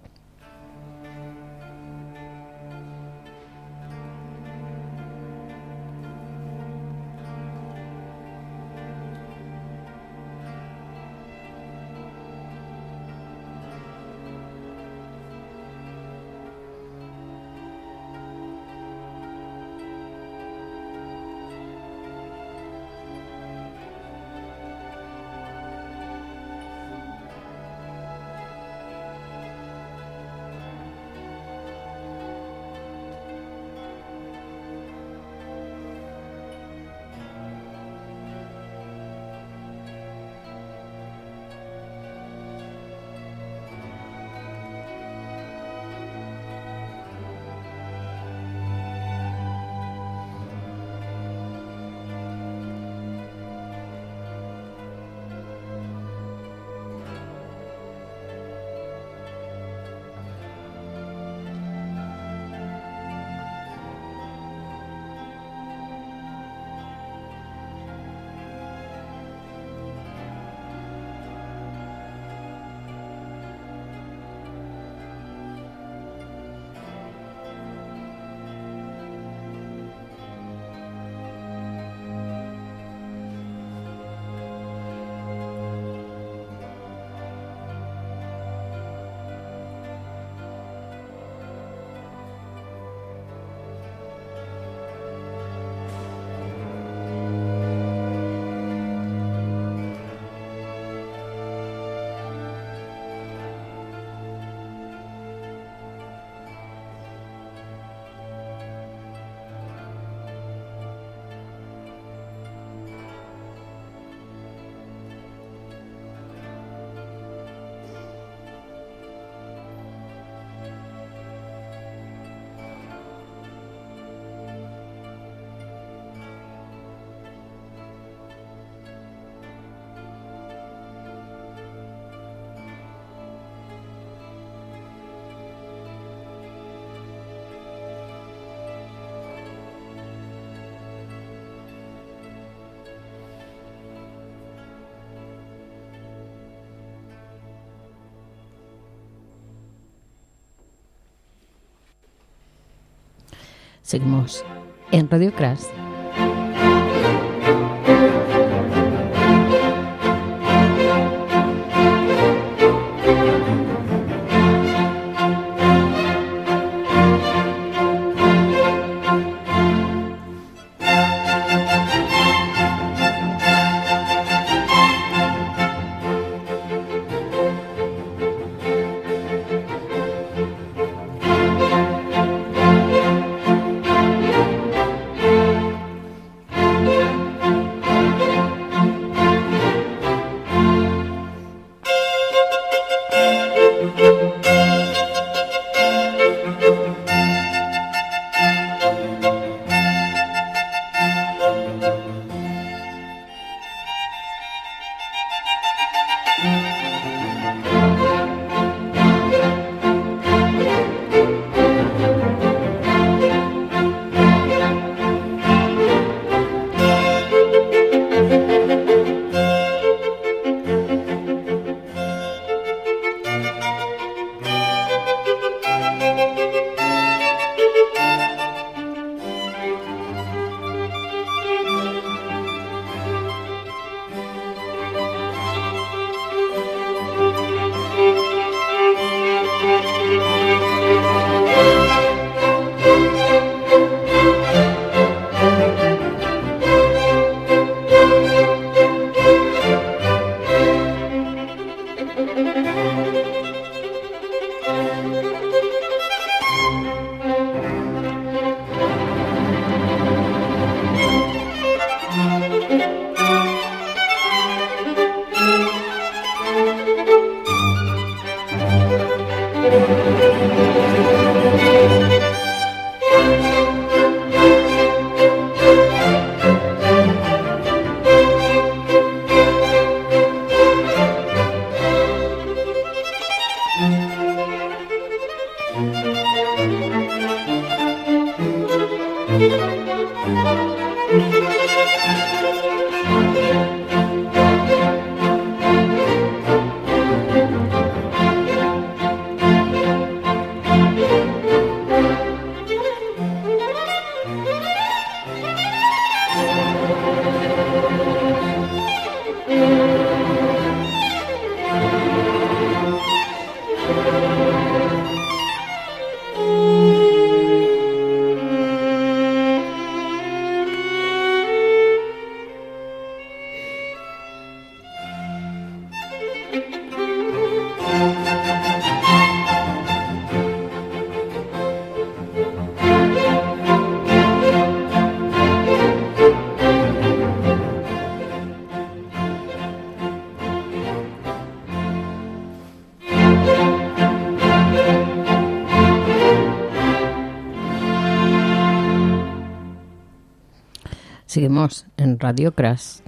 Seguimos en Radio Crash. Seguimos en Radio Crash.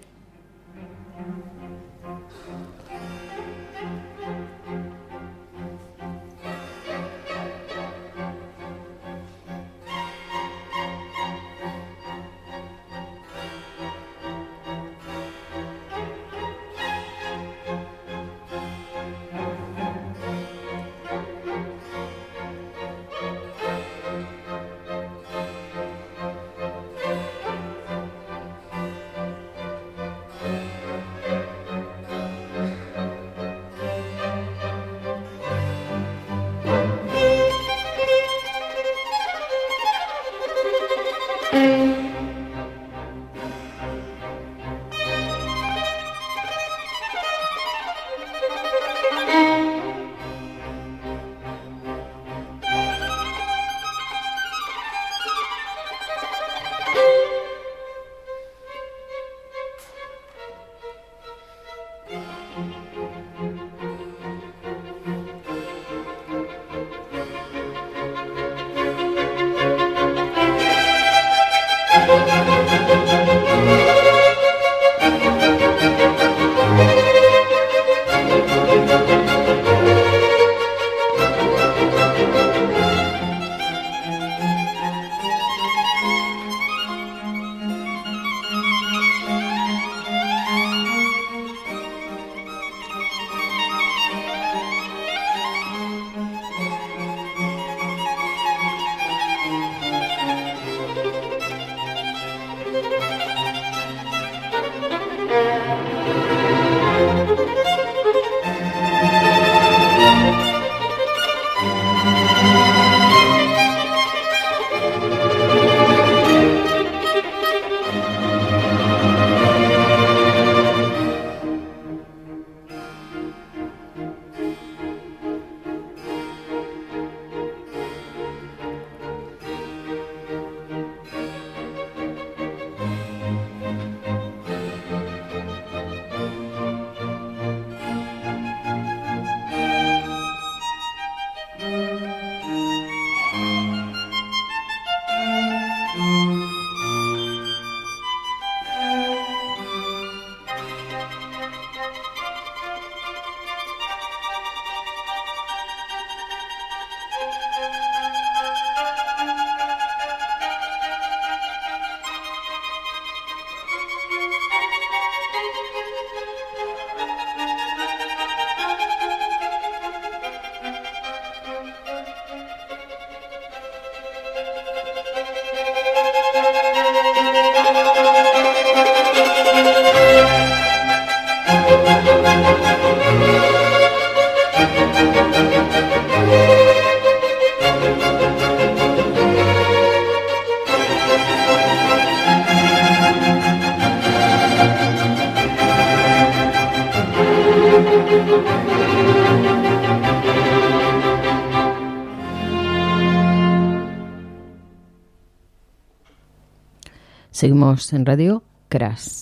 Seguimos en Radio Crash.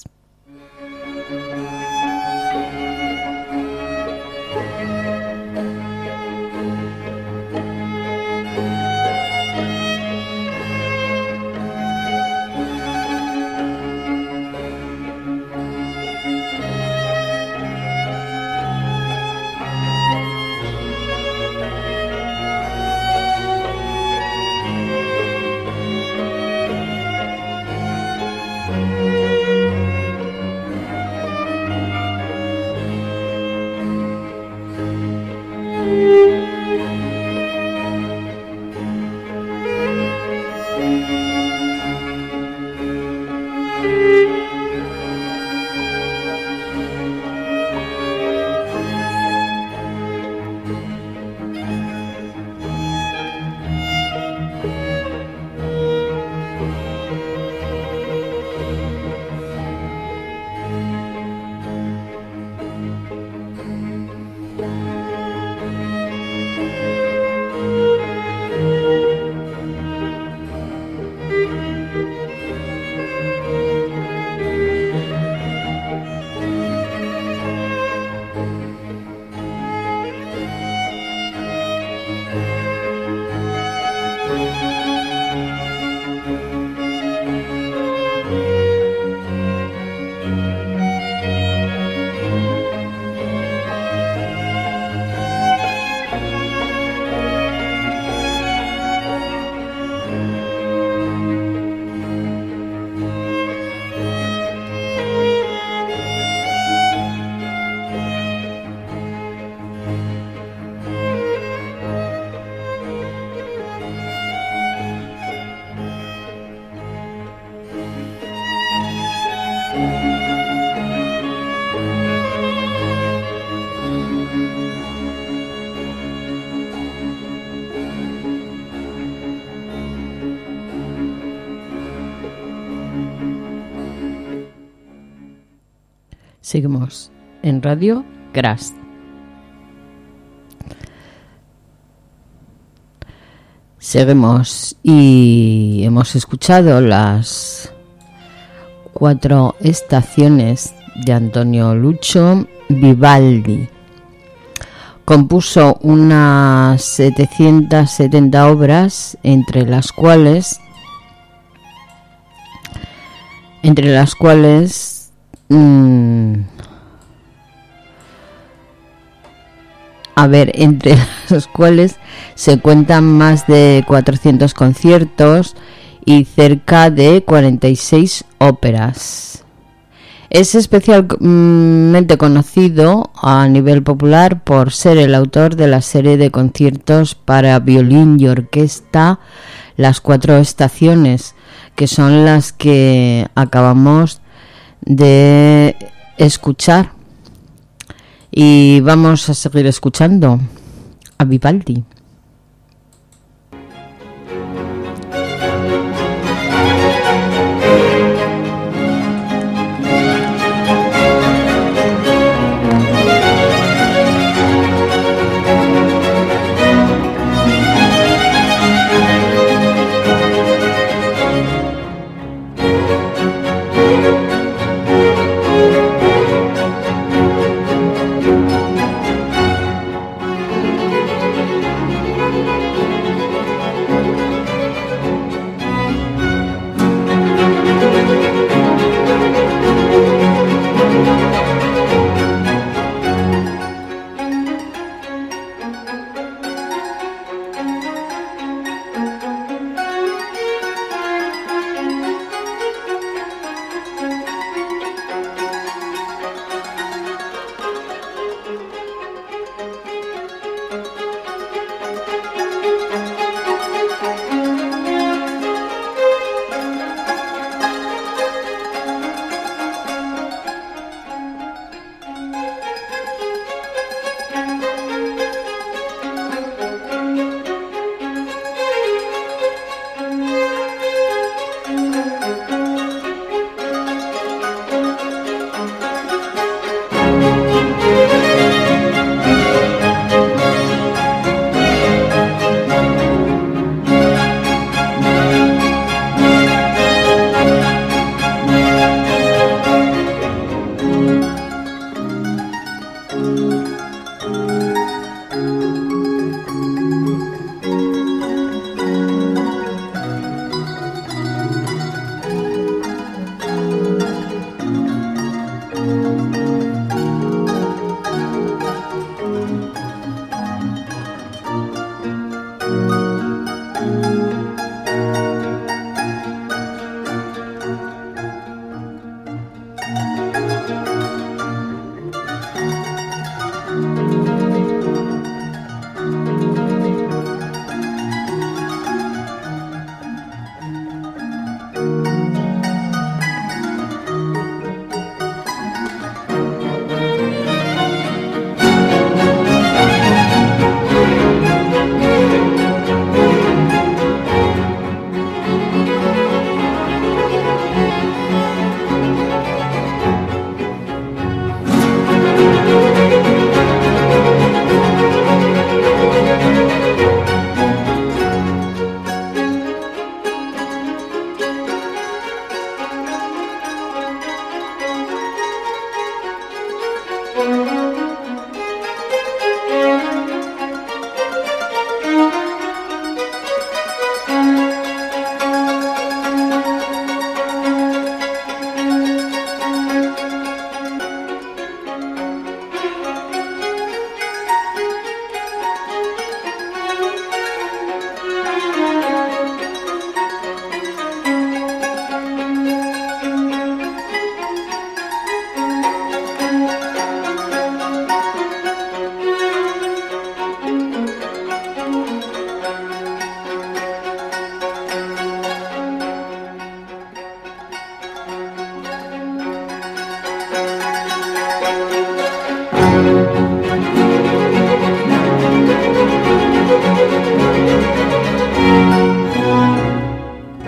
Seguimos en Radio Crash. Seguimos y hemos escuchado las cuatro estaciones de Antonio Lucho Vivaldi. Compuso unas setecientas setenta obras, entre las cuales entre las cuales mmm, a ver, entre las cuales se cuentan más de cuatrocientos conciertos y cerca de cuarenta y seis óperas. Es especialmente conocido a nivel popular por ser el autor de la serie de conciertos para violín y orquesta Las Cuatro Estaciones, que son las que acabamos de escuchar. Y vamos a seguir escuchando a Vivaldi.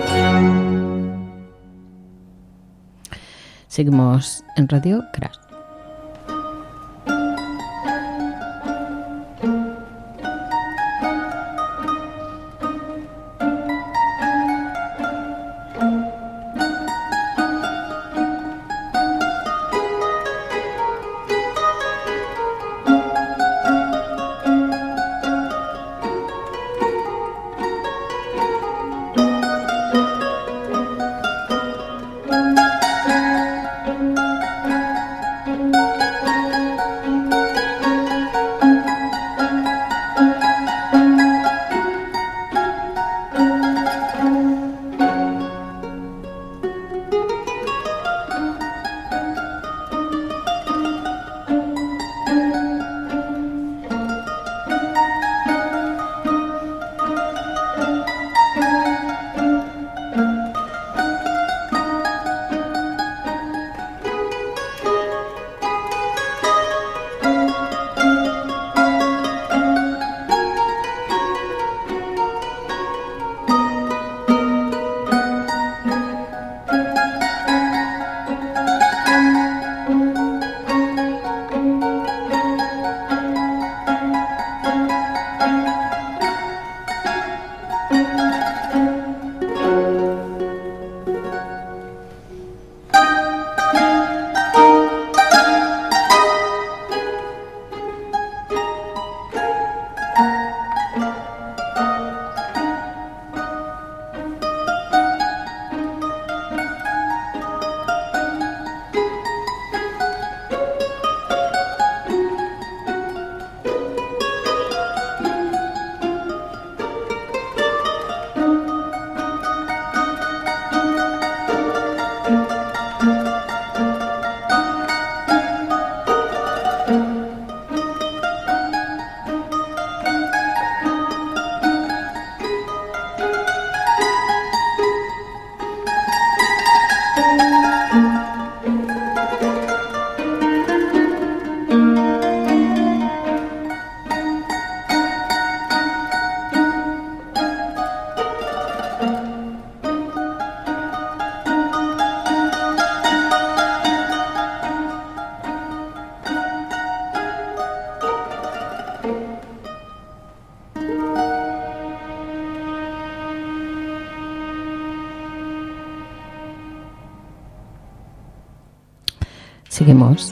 Seguimos en Radio Crash. Esperemos.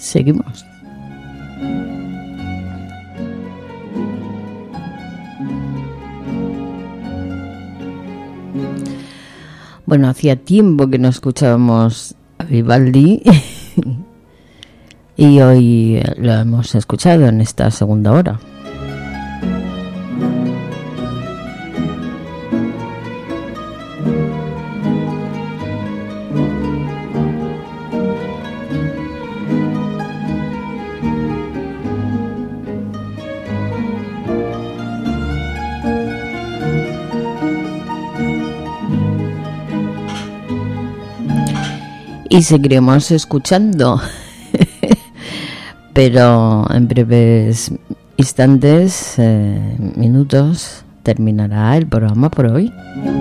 Seguimos. Bueno, hacía tiempo que no escuchábamos a Vivaldi y hoy lo hemos escuchado en esta segunda hora. Y seguiremos escuchando, pero en breves instantes, eh, minutos, terminará el programa por hoy.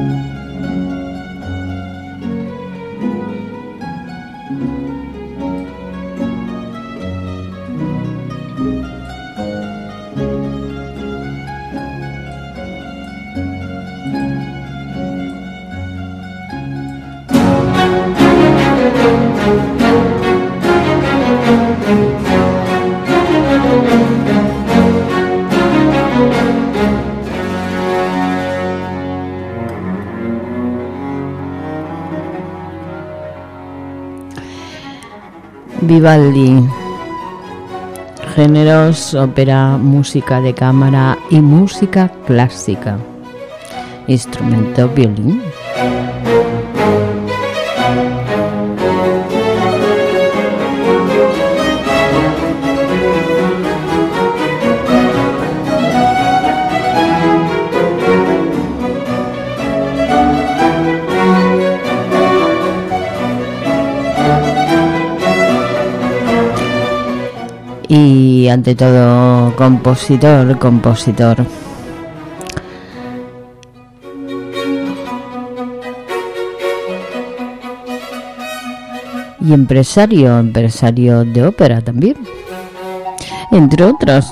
Vivaldi, géneros, ópera, música de cámara y música clásica. Instrumento violín. Y ante todo, compositor, compositor. Y empresario, empresario de ópera también, entre otros.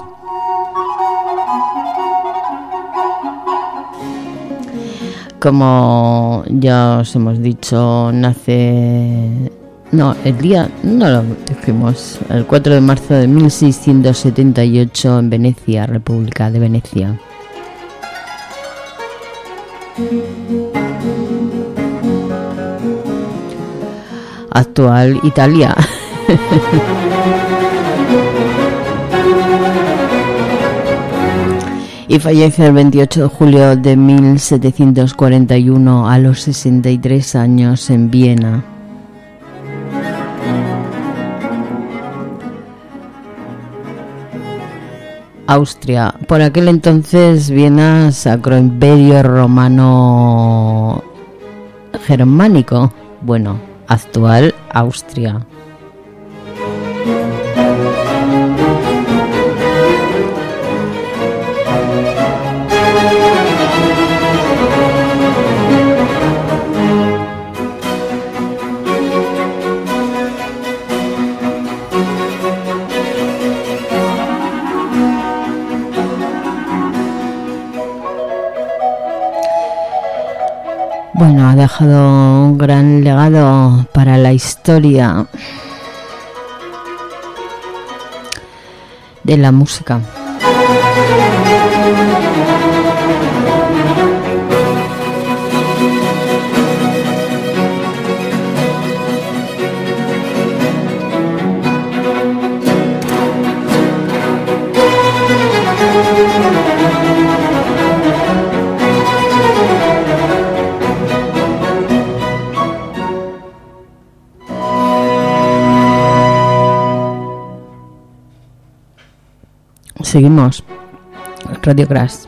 Como ya os hemos dicho, nace... No, el día, no lo dijimos, el cuatro de marzo de mil seiscientos setenta y ocho en Venecia, República de Venecia. Actual Italia. Y fallece el veintiocho de julio de mil setecientos cuarenta y uno a los sesenta y tres años en Viena. Austria. Por aquel entonces Viena, Sacro Imperio Romano Germánico. Bueno, actual Austria. Bueno, ha dejado un gran legado para la historia de la música. Seguimos. Radio Crash.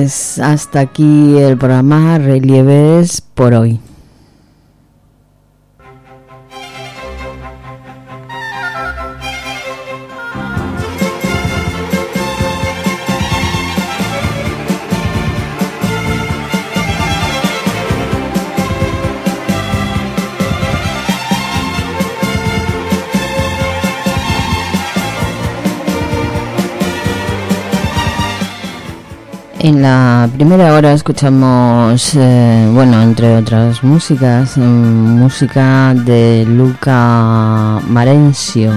pues hasta aquí el programa Relieves por hoy. En la primera hora escuchamos, eh, bueno, entre otras músicas, eh, música de Luca Marenzio.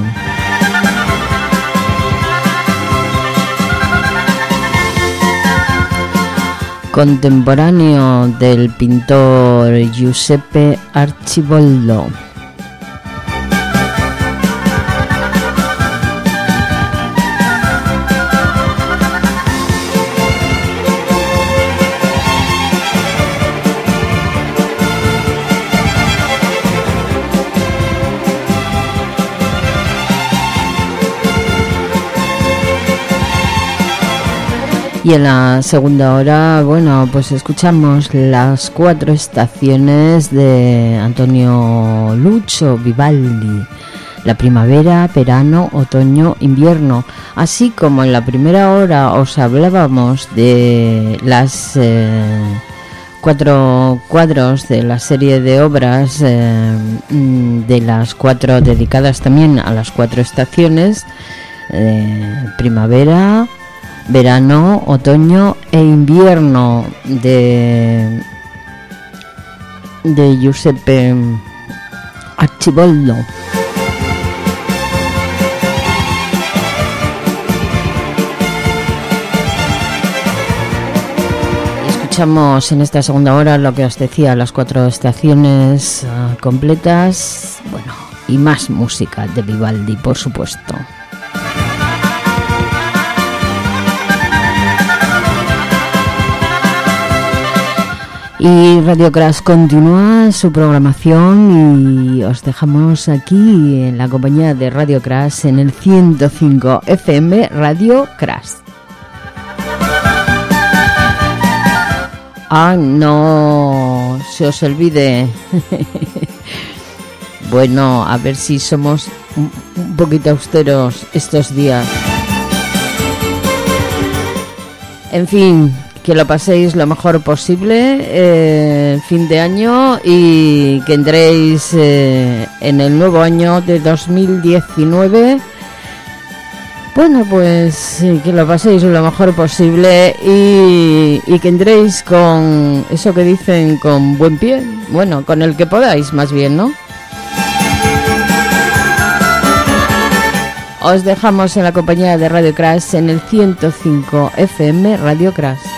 Contemporáneo del pintor Giuseppe Arciboldo. Y en la segunda hora, bueno, pues escuchamos las cuatro estaciones de Antonio Lucio Vivaldi. La primavera, verano, otoño, invierno. Así como en la primera hora os hablábamos de las eh, cuatro cuadros de la serie de obras, eh, de las cuatro dedicadas también a las cuatro estaciones, eh, primavera, verano, otoño e invierno de de Giuseppe Arciboldo. Escuchamos en esta segunda hora lo que os decía, las cuatro estaciones uh, completas, bueno, y más música de Vivaldi, por supuesto. Y Radio Crash continúa su programación y os dejamos aquí en la compañía de Radio Crash en el ciento cinco F M Radio Crash. Ah, no se os olvide. Bueno, a ver si somos un, un poquito austeros estos días. En fin, que lo paséis lo mejor posible, eh, fin de año, y que entréis eh, en el nuevo año de dos mil diecinueve. Bueno, pues eh, que lo paséis lo mejor posible y, y que entréis con eso que dicen, con buen pie, bueno, con el que podáis más bien, ¿no? Os dejamos en la compañía de Radio Crash en el ciento cinco F M Radio Crash.